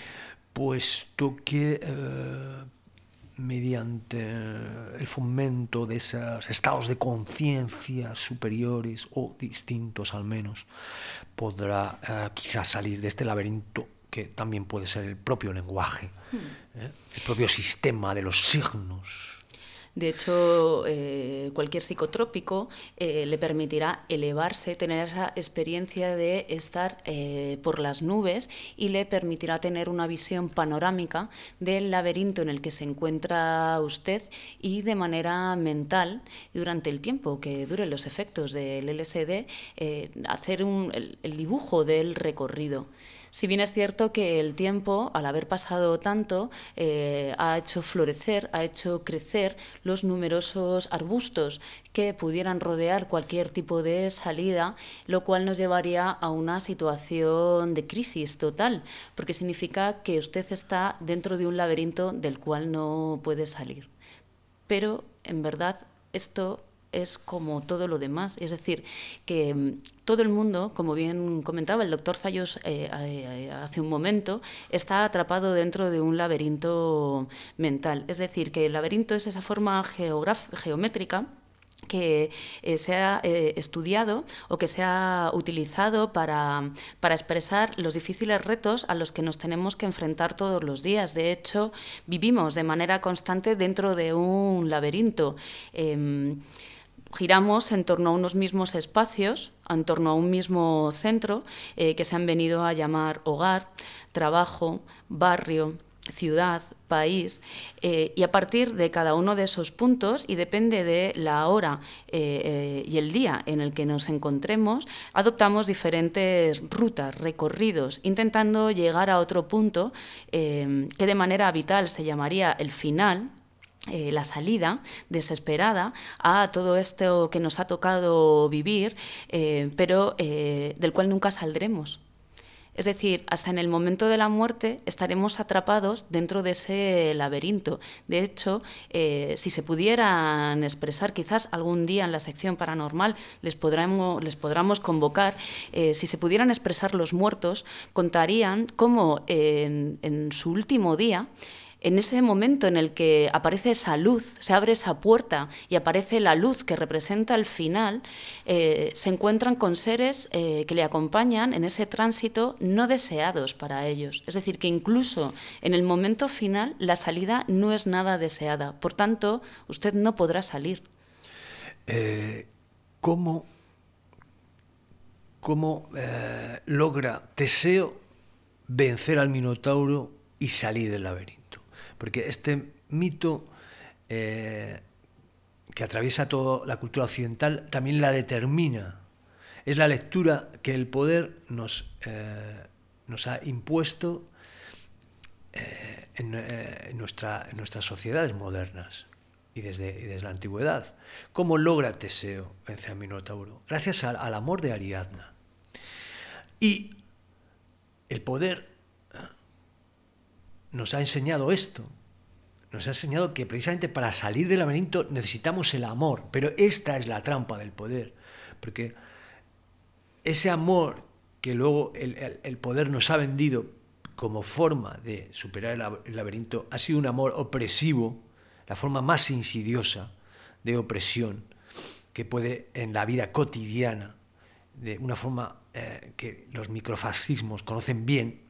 [SPEAKER 1] puesto que eh, mediante el fomento de esos estados de conciencia superiores o distintos al menos, podrá eh, quizás salir de este laberinto que también puede ser el propio lenguaje, ¿eh? El propio sistema de los signos.
[SPEAKER 2] De hecho, eh, cualquier psicotrópico eh, le permitirá elevarse, tener esa experiencia de estar eh, por las nubes y le permitirá tener una visión panorámica del laberinto en el que se encuentra usted y de manera mental, durante el tiempo que duren los efectos del L S D, eh, hacer un, el, el dibujo del recorrido. Si bien es cierto que el tiempo, al haber pasado tanto, eh, ha hecho florecer, ha hecho crecer los numerosos arbustos que pudieran rodear cualquier tipo de salida, lo cual nos llevaría a una situación de crisis total, porque significa que usted está dentro de un laberinto del cual no puede salir. Pero, en verdad, esto es como todo lo demás, es decir, que um, todo el mundo, como bien comentaba el doctor Zayos eh, eh, hace un momento, está atrapado dentro de un laberinto mental. Es decir, que el laberinto es esa forma geométrica que eh, se ha eh, estudiado o que se ha utilizado para, para expresar los difíciles retos a los que nos tenemos que enfrentar todos los días. De hecho, vivimos de manera constante dentro de un laberinto. Eh, giramos en torno a unos mismos espacios, en torno a un mismo centro eh, que se han venido a llamar hogar, trabajo, barrio, ciudad, país, eh, y a partir de cada uno de esos puntos, y depende de la hora eh, eh, y el día en el que nos encontremos, adoptamos diferentes rutas, recorridos, intentando llegar a otro punto eh, que de manera vital se llamaría el final, Eh, la salida desesperada a todo esto que nos ha tocado vivir, eh, pero eh, del cual nunca saldremos. Es decir, hasta en el momento de la muerte estaremos atrapados dentro de ese laberinto. De hecho, eh, si se pudieran expresar, quizás algún día en la sección paranormal les podremos, les podremos convocar, eh, si se pudieran expresar los muertos, contarían cómo eh, en, en su último día, en ese momento en el que aparece esa luz, se abre esa puerta y aparece la luz que representa el final, eh, se encuentran con seres eh, que le acompañan en ese tránsito no deseados para ellos. Es decir, que incluso en el momento final la salida no es nada deseada. Por tanto, usted no podrá salir.
[SPEAKER 1] Eh, ¿Cómo, cómo eh, logra Teseo vencer al Minotauro y salir del laberinto? Porque este mito eh, que atraviesa toda la cultura occidental también la determina. Es la lectura que el poder nos, eh, nos ha impuesto eh, en, eh, en, nuestra, en nuestras sociedades modernas y desde, y desde la antigüedad. ¿Cómo logra Teseo vencer al Minotauro? Gracias al, al amor de Ariadna. Y el poder nos ha enseñado esto, nos ha enseñado que precisamente para salir del laberinto necesitamos el amor, pero esta es la trampa del poder, porque ese amor que luego el, el, el poder nos ha vendido como forma de superar el, el laberinto ha sido un amor opresivo, la forma más insidiosa de opresión que puede en la vida cotidiana, de una forma eh, que los microfascismos conocen bien,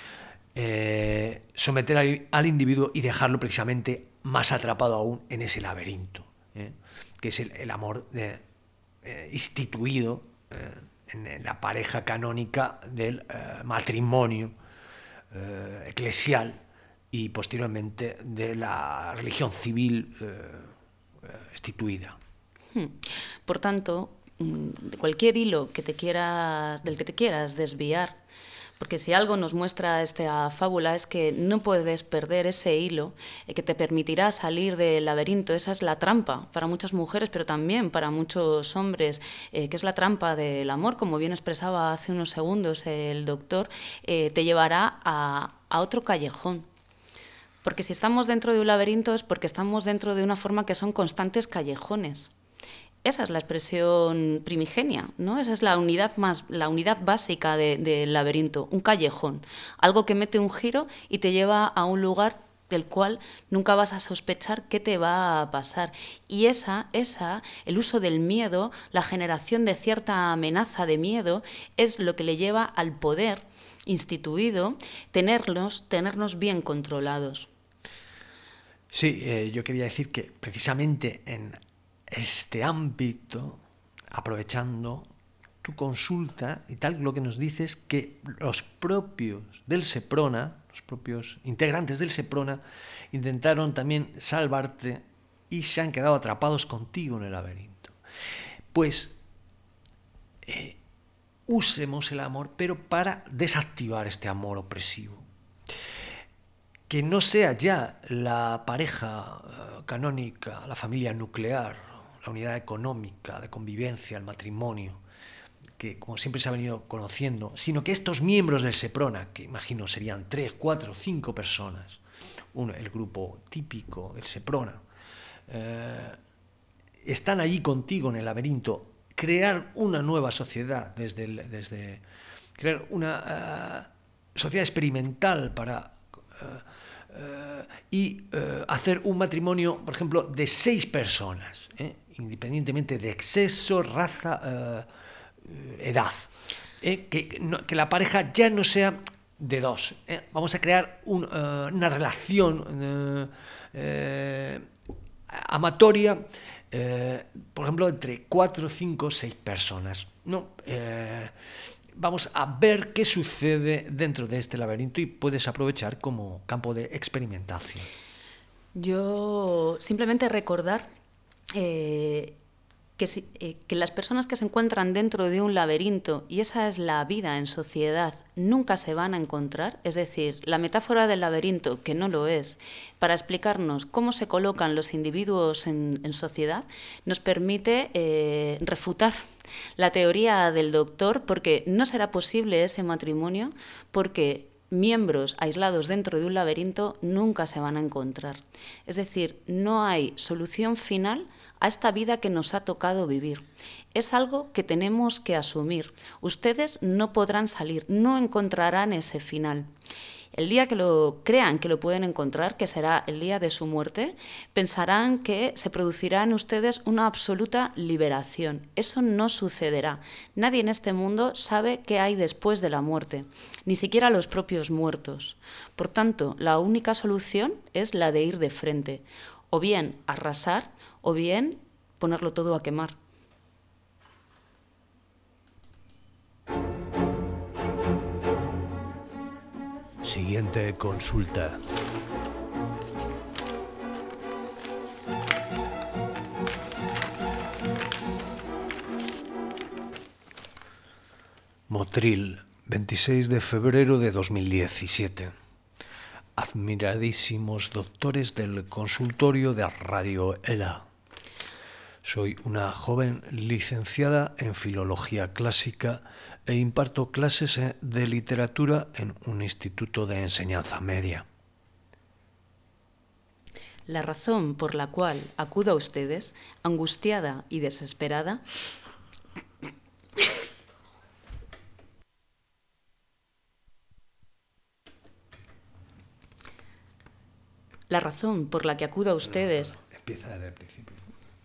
[SPEAKER 1] Eh, someter al, al individuo y dejarlo precisamente más atrapado aún en ese laberinto, ¿eh? que es el, el amor de, eh, instituido eh, en, en la pareja canónica del eh, matrimonio eh, eclesial y posteriormente de la religión civil eh, instituida.
[SPEAKER 2] Por tanto, de cualquier hilo que te quieras, del que te quieras desviar, porque si algo nos muestra esta fábula es que no puedes perder ese hilo que te permitirá salir del laberinto. Esa es la trampa para muchas mujeres, pero también para muchos hombres, eh, que es la trampa del amor, como bien expresaba hace unos segundos el doctor, eh, te llevará a, a otro callejón. Porque si estamos dentro de un laberinto es porque estamos dentro de una forma que son constantes callejones. Esa es la expresión primigenia, ¿no? Esa es la unidad más, la unidad básica del de laberinto, un callejón, algo que mete un giro y te lleva a un lugar del cual nunca vas a sospechar qué te va a pasar. Y esa, esa, el uso del miedo, la generación de cierta amenaza de miedo, es lo que le lleva al poder instituido tenerlos, tenernos bien controlados.
[SPEAKER 1] Sí, eh, yo quería decir que precisamente en este ámbito, aprovechando tu consulta y tal, lo que nos dices que los propios del Seprona, los propios integrantes del Seprona, intentaron también salvarte y se han quedado atrapados contigo en el laberinto. Pues eh, usemos el amor, pero para desactivar este amor opresivo. Que no sea ya la pareja uh, canónica, la familia nuclear, la unidad económica, de convivencia, el matrimonio, que como siempre se ha venido conociendo, sino que estos miembros del Seprona, que imagino serían tres, cuatro, cinco personas, uno, el grupo típico del Seprona, eh, están allí contigo en el laberinto, crear una nueva sociedad, desde, el, desde crear una uh, sociedad experimental para... Uh, Uh, y uh, hacer un matrimonio, por ejemplo, de seis personas, ¿eh? independientemente de sexo, raza, uh, edad. ¿eh? Que, no, que la pareja ya no sea de dos. ¿eh? Vamos a crear un, uh, una relación uh, uh, amatoria eh, por ejemplo, entre cuatro, cinco, seis personas. No, eh, vamos a ver qué sucede dentro de este laberinto y puedes aprovechar como campo de experimentación.
[SPEAKER 2] Yo simplemente recordar eh, que, si, eh, que las personas que se encuentran dentro de un laberinto, y esa es la vida en sociedad, nunca se van a encontrar. Es decir, la metáfora del laberinto, que no lo es, para explicarnos cómo se colocan los individuos en, en sociedad, nos permite eh, refutar la teoría del doctor, porque no será posible ese matrimonio, porque miembros aislados dentro de un laberinto nunca se van a encontrar. Es decir, no hay solución final a esta vida que nos ha tocado vivir. Es algo que tenemos que asumir. Ustedes no podrán salir, no encontrarán ese final. El día que lo crean que lo pueden encontrar, que será el día de su muerte, pensarán que se producirá en ustedes una absoluta liberación. Eso no sucederá. Nadie en este mundo sabe qué hay después de la muerte, ni siquiera los propios muertos. Por tanto, la única solución es la de ir de frente, o bien arrasar, o bien ponerlo todo a quemar.
[SPEAKER 1] Siguiente consulta. Motril, veintiséis de febrero de dos mil diecisiete. Admiradísimos doctores del consultorio de Radio ELA. Soy una joven licenciada en Filología Clásica e imparto clases de literatura en un instituto de enseñanza media.
[SPEAKER 2] La razón por la cual acudo a ustedes, angustiada y desesperada, la razón por la que acudo a ustedes...
[SPEAKER 1] Empieza desde el principio.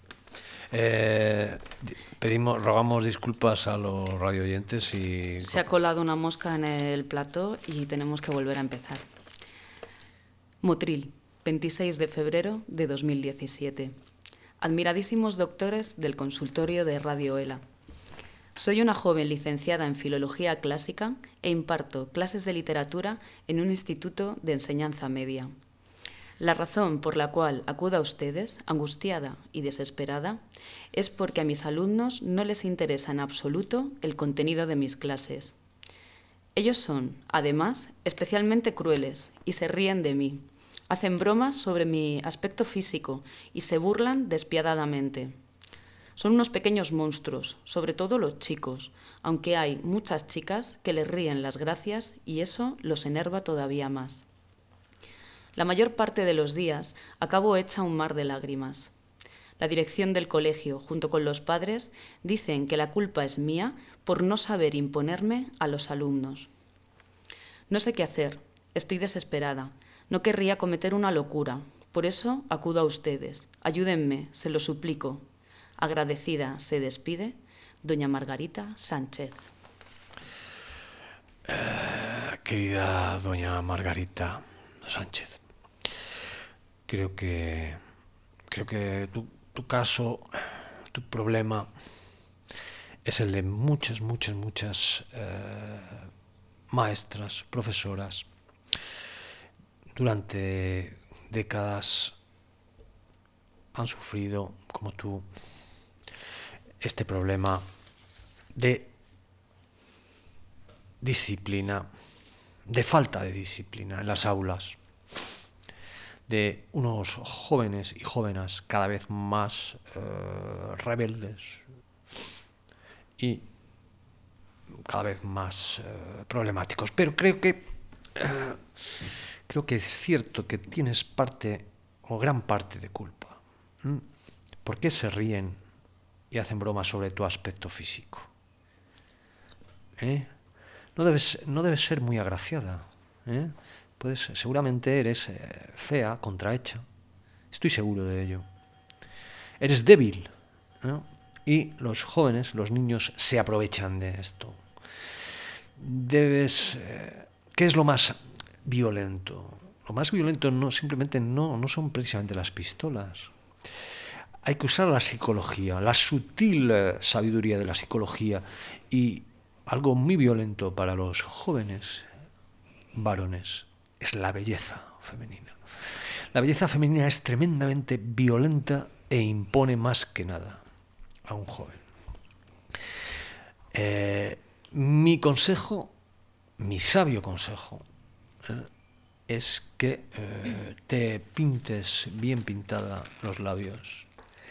[SPEAKER 1] Eh, pedimos, rogamos disculpas a los radioyentes y...
[SPEAKER 2] Se ha colado una mosca en el plató y tenemos que volver a empezar. Motril, veintiséis de febrero de dos mil diecisiete. Admiradísimos doctores del consultorio de Radio ELA. Soy una joven licenciada en Filología Clásica e imparto clases de literatura en un instituto de enseñanza media. La razón por la cual acudo a ustedes, angustiada y desesperada, es porque a mis alumnos no les interesa en absoluto el contenido de mis clases. Ellos son, además, especialmente crueles y se ríen de mí. Hacen bromas sobre mi aspecto físico y se burlan despiadadamente. Son unos pequeños monstruos, sobre todo los chicos, aunque hay muchas chicas que les ríen las gracias y eso los enerva todavía más. La mayor parte de los días acabo hecha un mar de lágrimas. La dirección del colegio, junto con los padres, dicen que la culpa es mía por no saber imponerme a los alumnos. No sé qué hacer, estoy desesperada, no querría cometer una locura, por eso acudo a ustedes. Ayúdenme, se lo suplico. Agradecida se despide doña Margarita Sánchez.
[SPEAKER 1] Eh, querida doña Margarita Sánchez, creo que creo que tu, tu caso, tu problema es el de muchas, muchas, muchas eh, maestras, profesoras. Durante décadas han sufrido, como tú, este problema de disciplina, de falta de disciplina en las aulas, de unos jóvenes y jóvenes cada vez más eh, rebeldes y cada vez más eh, problemáticos. Pero creo que eh, creo que es cierto que tienes parte o gran parte de culpa. ¿Mm? ¿Por qué se ríen y hacen bromas sobre tu aspecto físico? ¿Eh? No debes, no debes ser muy agraciada. ¿Eh? Puedes, seguramente eres eh, fea, contrahecha. Estoy seguro de ello. Eres débil, ¿no? Y los jóvenes, los niños, se aprovechan de esto. Debes... Eh, ¿Qué es lo más violento? Lo más violento no simplemente no, no son precisamente las pistolas. hay que usar la psicología, la sutil eh, sabiduría de la psicología, y algo muy violento para los jóvenes varones es la belleza femenina. La belleza femenina es tremendamente violenta e impone más que nada a un joven. Eh, mi consejo, mi sabio consejo, eh, es que eh, te pintes bien pintada los labios,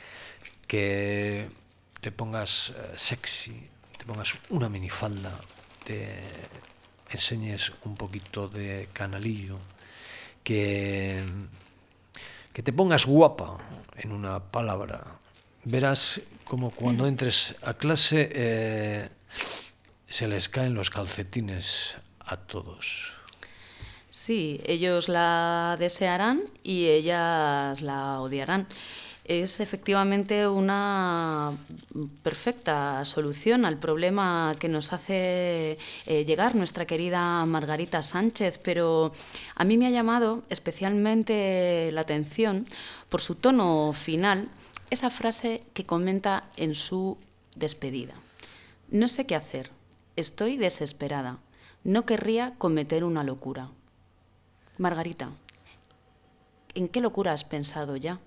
[SPEAKER 1] que te pongas eh, sexy, te pongas una minifalda, te enseñes un poquito de canalillo, que, que te pongas guapa, en una palabra. Verás como cuando entres a clase eh, se les caen los calcetines a todos.
[SPEAKER 2] Sí, ellos la desearán y ellas la odiarán. Es efectivamente una perfecta solución al problema que nos hace eh, llegar nuestra querida Margarita Sánchez, pero a mí me ha llamado especialmente la atención por su tono final, esa frase que comenta en su despedida. No sé qué hacer, estoy desesperada, no querría cometer una locura. Margarita, ¿en qué locura has pensado ya?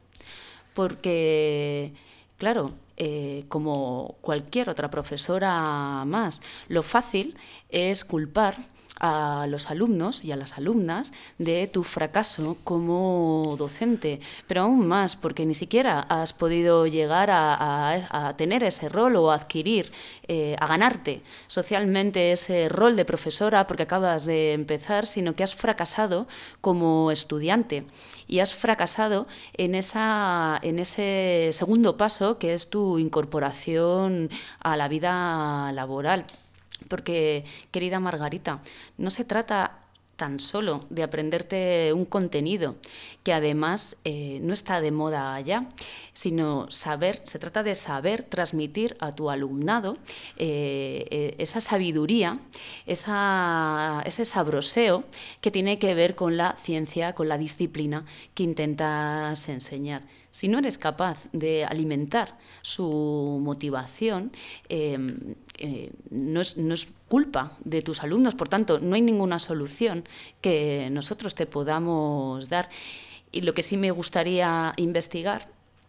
[SPEAKER 2] Porque, claro, eh, como cualquier otra profesora más, lo fácil es culpar a los alumnos y a las alumnas de tu fracaso como docente, pero aún más porque ni siquiera has podido llegar a, a, a tener ese rol o a adquirir, eh, a ganarte socialmente ese rol de profesora porque acabas de empezar, sino que has fracasado como estudiante y has fracasado en, esa, en ese segundo paso que es tu incorporación a la vida laboral. Porque, querida Margarita, no se trata tan solo de aprenderte un contenido que además eh, no está de moda ya, sino saber, se trata de saber transmitir a tu alumnado eh, eh, esa sabiduría, esa, ese sabroseo que tiene que ver con la ciencia, con la disciplina que intentas enseñar. Si no eres capaz de alimentar su motivación, eh, eh, no, es, no es culpa de tus alumnos, por tanto, no hay ninguna solución que nosotros te podamos dar. Y lo que sí me gustaría investigar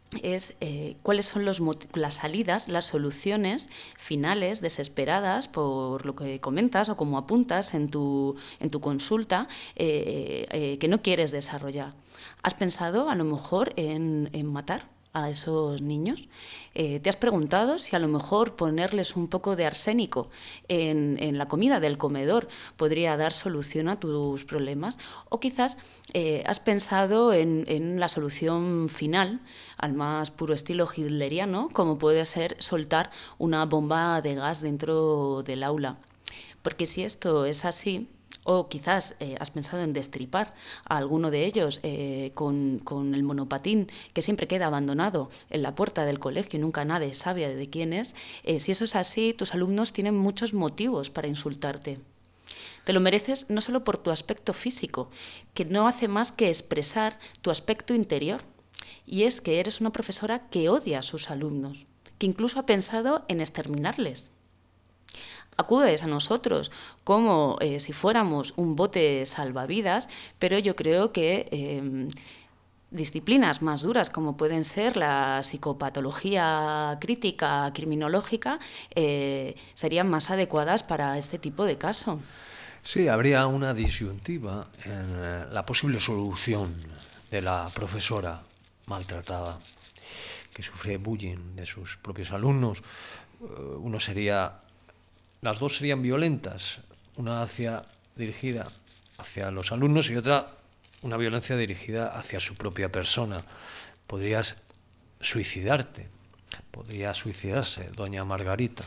[SPEAKER 2] es eh, cuáles son los las salidas, las soluciones finales desesperadas por lo que comentas o como apuntas en tu, en tu consulta eh, eh, que no quieres desarrollar. ¿Has pensado a lo mejor en, en matar a esos niños? Eh, ¿Te has preguntado si a lo mejor ponerles un poco de arsénico en, en la comida del comedor podría dar solución a tus problemas? O quizás eh, has pensado en, en la solución final, al más puro estilo hitleriano, como puede ser soltar una bomba de gas dentro del aula. Porque si esto es así, o quizás eh, has pensado en destripar a alguno de ellos eh, con, con el monopatín que siempre queda abandonado en la puerta del colegio y nunca nadie sabe de quién es. Eh, si eso es así, tus alumnos tienen muchos motivos para insultarte. Te lo mereces no solo por tu aspecto físico, que no hace más que expresar tu aspecto interior. Y es que eres una profesora que odia a sus alumnos, que incluso ha pensado en exterminarles. Acudes a nosotros como eh, si fuéramos un bote salvavidas, pero yo creo que eh, disciplinas más duras como pueden ser la psicopatología crítica, criminológica, eh, serían más adecuadas para este tipo de caso.
[SPEAKER 1] Sí, habría una disyuntiva en la posible solución de la profesora maltratada que sufre bullying de sus propios alumnos. Uno sería... Las dos serían violentas, una hacia, dirigida hacia los alumnos y otra una violencia dirigida hacia su propia persona. Podrías suicidarte, podría suicidarse doña Margarita.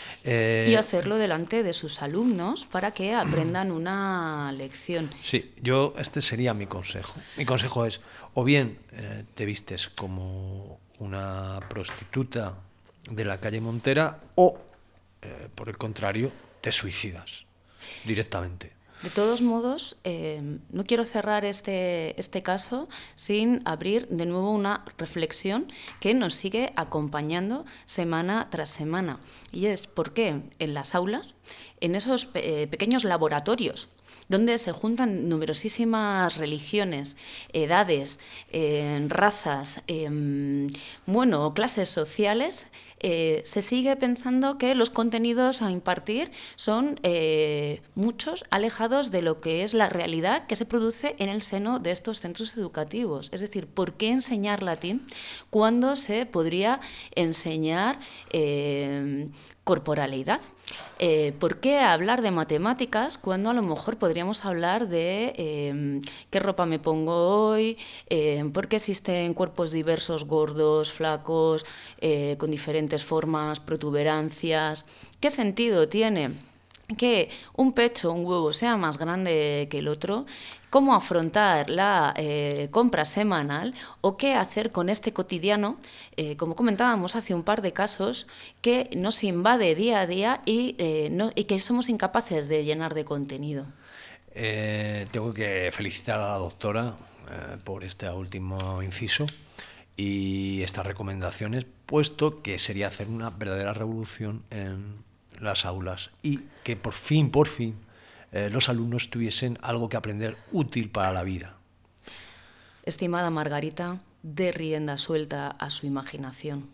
[SPEAKER 2] Eh, y hacerlo delante de sus alumnos para que aprendan una lección.
[SPEAKER 1] Sí, yo este sería mi consejo. Mi consejo es, o bien eh, te vistes como una prostituta de la calle Montera o... Eh, por el contrario, te suicidas directamente.
[SPEAKER 2] De todos modos, eh, no quiero cerrar este, este caso sin abrir de nuevo una reflexión que nos sigue acompañando semana tras semana. Y es por qué en las aulas, en esos pe- pequeños laboratorios, donde se juntan numerosísimas religiones, edades, eh, razas, eh, bueno, clases sociales, eh, se sigue pensando que los contenidos a impartir son eh, muchos alejados de lo que es la realidad que se produce en el seno de estos centros educativos. Es decir, ¿por qué enseñar latín cuando se podría enseñar eh, corporalidad? Eh, ¿Por qué hablar de matemáticas cuando a lo mejor podríamos hablar de eh, qué ropa me pongo hoy, eh, por qué existen cuerpos diversos, gordos, flacos, eh, con diferentes formas, protuberancias? ¿Qué sentido tiene que un pecho, un huevo sea más grande que el otro? ¿Cómo afrontar la eh, compra semanal o qué hacer con este cotidiano, eh, como comentábamos hace un par de casos, que nos invade día a día y, eh, no, y que somos incapaces de llenar de contenido?
[SPEAKER 1] Eh, tengo que felicitar a la doctora eh, por este último inciso y estas recomendaciones, puesto que sería hacer una verdadera revolución en las aulas y que por fin, por fin, eh, los alumnos tuviesen algo que aprender útil para la vida.
[SPEAKER 2] Estimada Margarita, dé rienda suelta a su imaginación.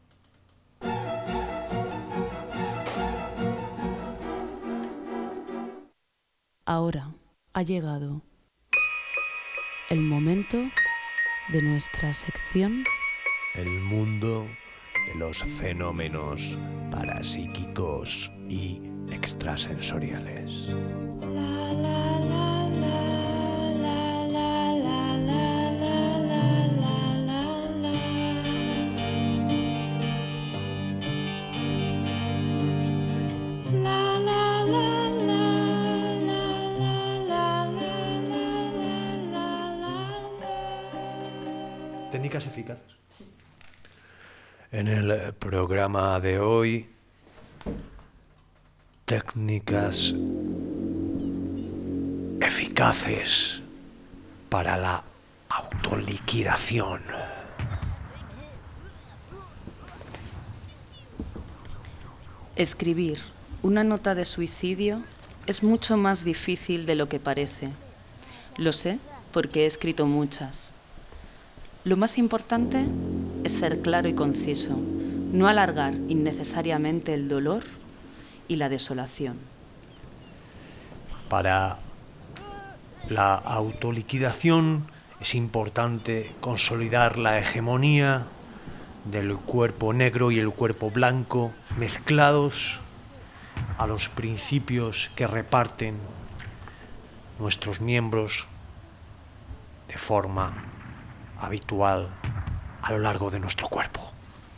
[SPEAKER 2] Ahora ha llegado el momento de nuestra sección
[SPEAKER 1] El mundo de los fenómenos parapsíquicos y extrasensoriales. Técnicas eficaces. En el programa de hoy, técnicas eficaces para la autoliquidación.
[SPEAKER 2] Escribir una nota de suicidio es mucho más difícil de lo que parece. Lo sé porque he escrito muchas. Lo más importante es ser claro y conciso, no alargar innecesariamente el dolor y la desolación.
[SPEAKER 1] Para la autoliquidación es importante consolidar la hegemonía del cuerpo negro y el cuerpo blanco mezclados a los principios que reparten nuestros miembros de forma habitual a lo largo de nuestro cuerpo.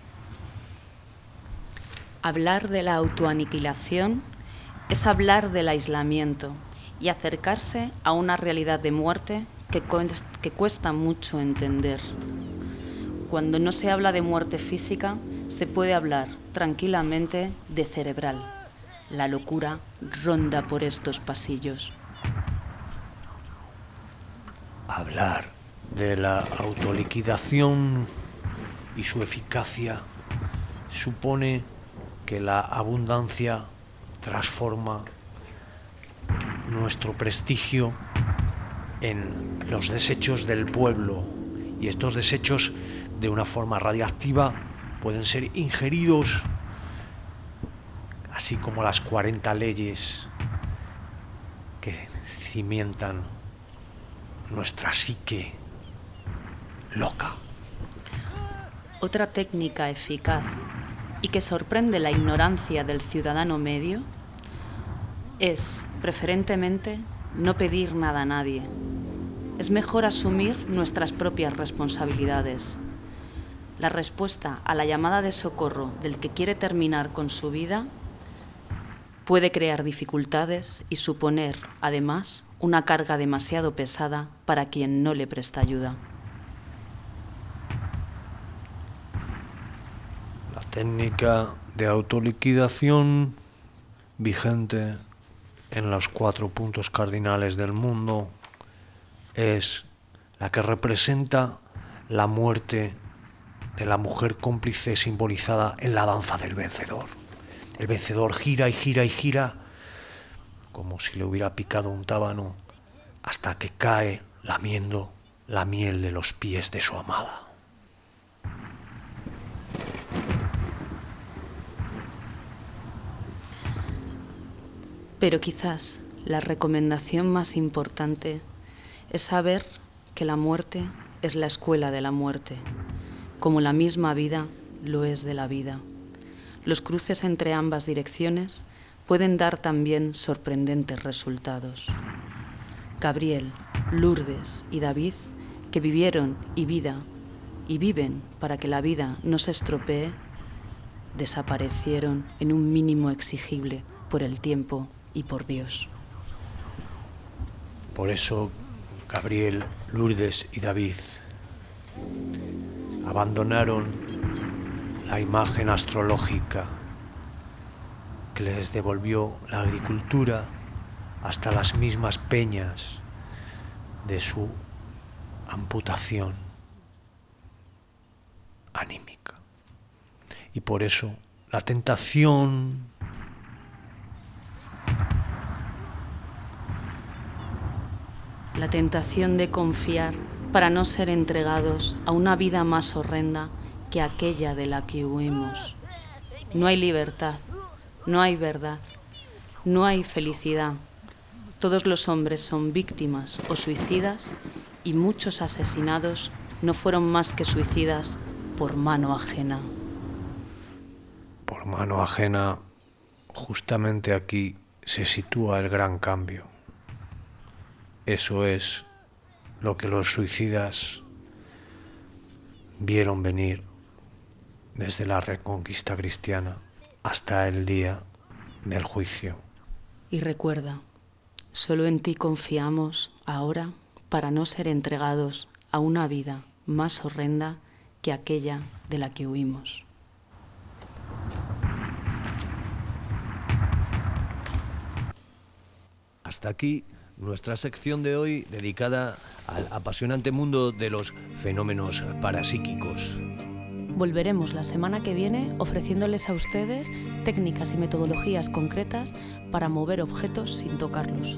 [SPEAKER 2] Hablar de la autoaniquilación es hablar del aislamiento y acercarse a una realidad de muerte que, que cuesta mucho entender. Cuando no se habla de muerte física, se puede hablar tranquilamente de cerebral. La locura ronda por estos pasillos.
[SPEAKER 1] Hablar de la autoliquidación y su eficacia supone que la abundancia transforma nuestro prestigio en los desechos del pueblo, y estos desechos de una forma radiactiva pueden ser ingeridos, así como las cuarenta leyes que cimientan nuestra psique loca.
[SPEAKER 2] Otra técnica eficaz y que sorprende la ignorancia del ciudadano medio es, preferentemente, no pedir nada a nadie. Es mejor asumir nuestras propias responsabilidades. La respuesta a la llamada de socorro del que quiere terminar con su vida puede crear dificultades y suponer, además, una carga demasiado pesada para quien no le presta ayuda.
[SPEAKER 1] La técnica de autoliquidación vigente en los cuatro puntos cardinales del mundo, es la que representa la muerte de la mujer cómplice simbolizada en la danza del vencedor. El vencedor gira y gira y gira como si le hubiera picado un tábano hasta que cae lamiendo la miel de los pies de su amada.
[SPEAKER 2] Pero quizás la recomendación más importante es saber que la muerte es la escuela de la muerte, como la misma vida lo es de la vida. Los cruces entre ambas direcciones pueden dar también sorprendentes resultados. Gabriel, Lourdes y David, que vivieron y vida y viven para que la vida no se estropee, desaparecieron en un mínimo exigible por el tiempo y por Dios.
[SPEAKER 1] Por eso, Gabriel, Lourdes y David abandonaron la imagen astrológica que les devolvió la agricultura hasta las mismas peñas de su amputación anímica. Y por eso la tentación
[SPEAKER 2] La tentación de confiar para no ser entregados a una vida más horrenda que aquella de la que huimos. No hay libertad, no hay verdad, no hay felicidad. Todos los hombres son víctimas o suicidas y muchos asesinados no fueron más que suicidas por mano ajena.
[SPEAKER 1] Por mano ajena, justamente aquí se sitúa el gran cambio. Eso es lo que los suicidas vieron venir desde la Reconquista cristiana hasta el día del juicio.
[SPEAKER 2] Y recuerda, solo en ti confiamos ahora para no ser entregados a una vida más horrenda que aquella de la que huimos.
[SPEAKER 3] Hasta aquí nuestra sección de hoy dedicada al apasionante mundo de los fenómenos parapsíquicos.
[SPEAKER 2] Volveremos la semana que viene ofreciéndoles a ustedes técnicas y metodologías concretas para mover objetos sin tocarlos.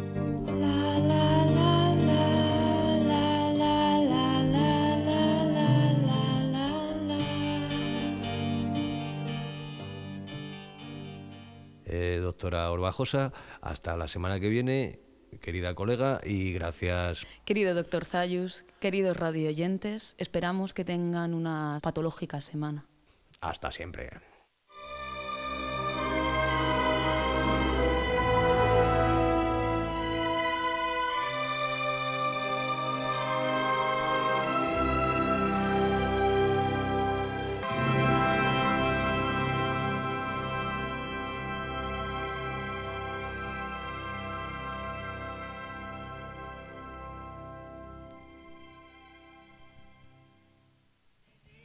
[SPEAKER 3] Eh, doctora Orbajosa, hasta la semana que viene, querida colega, y gracias.
[SPEAKER 2] Querido doctor Zayus, queridos radioyentes, esperamos que tengan una patológica semana.
[SPEAKER 3] Hasta siempre.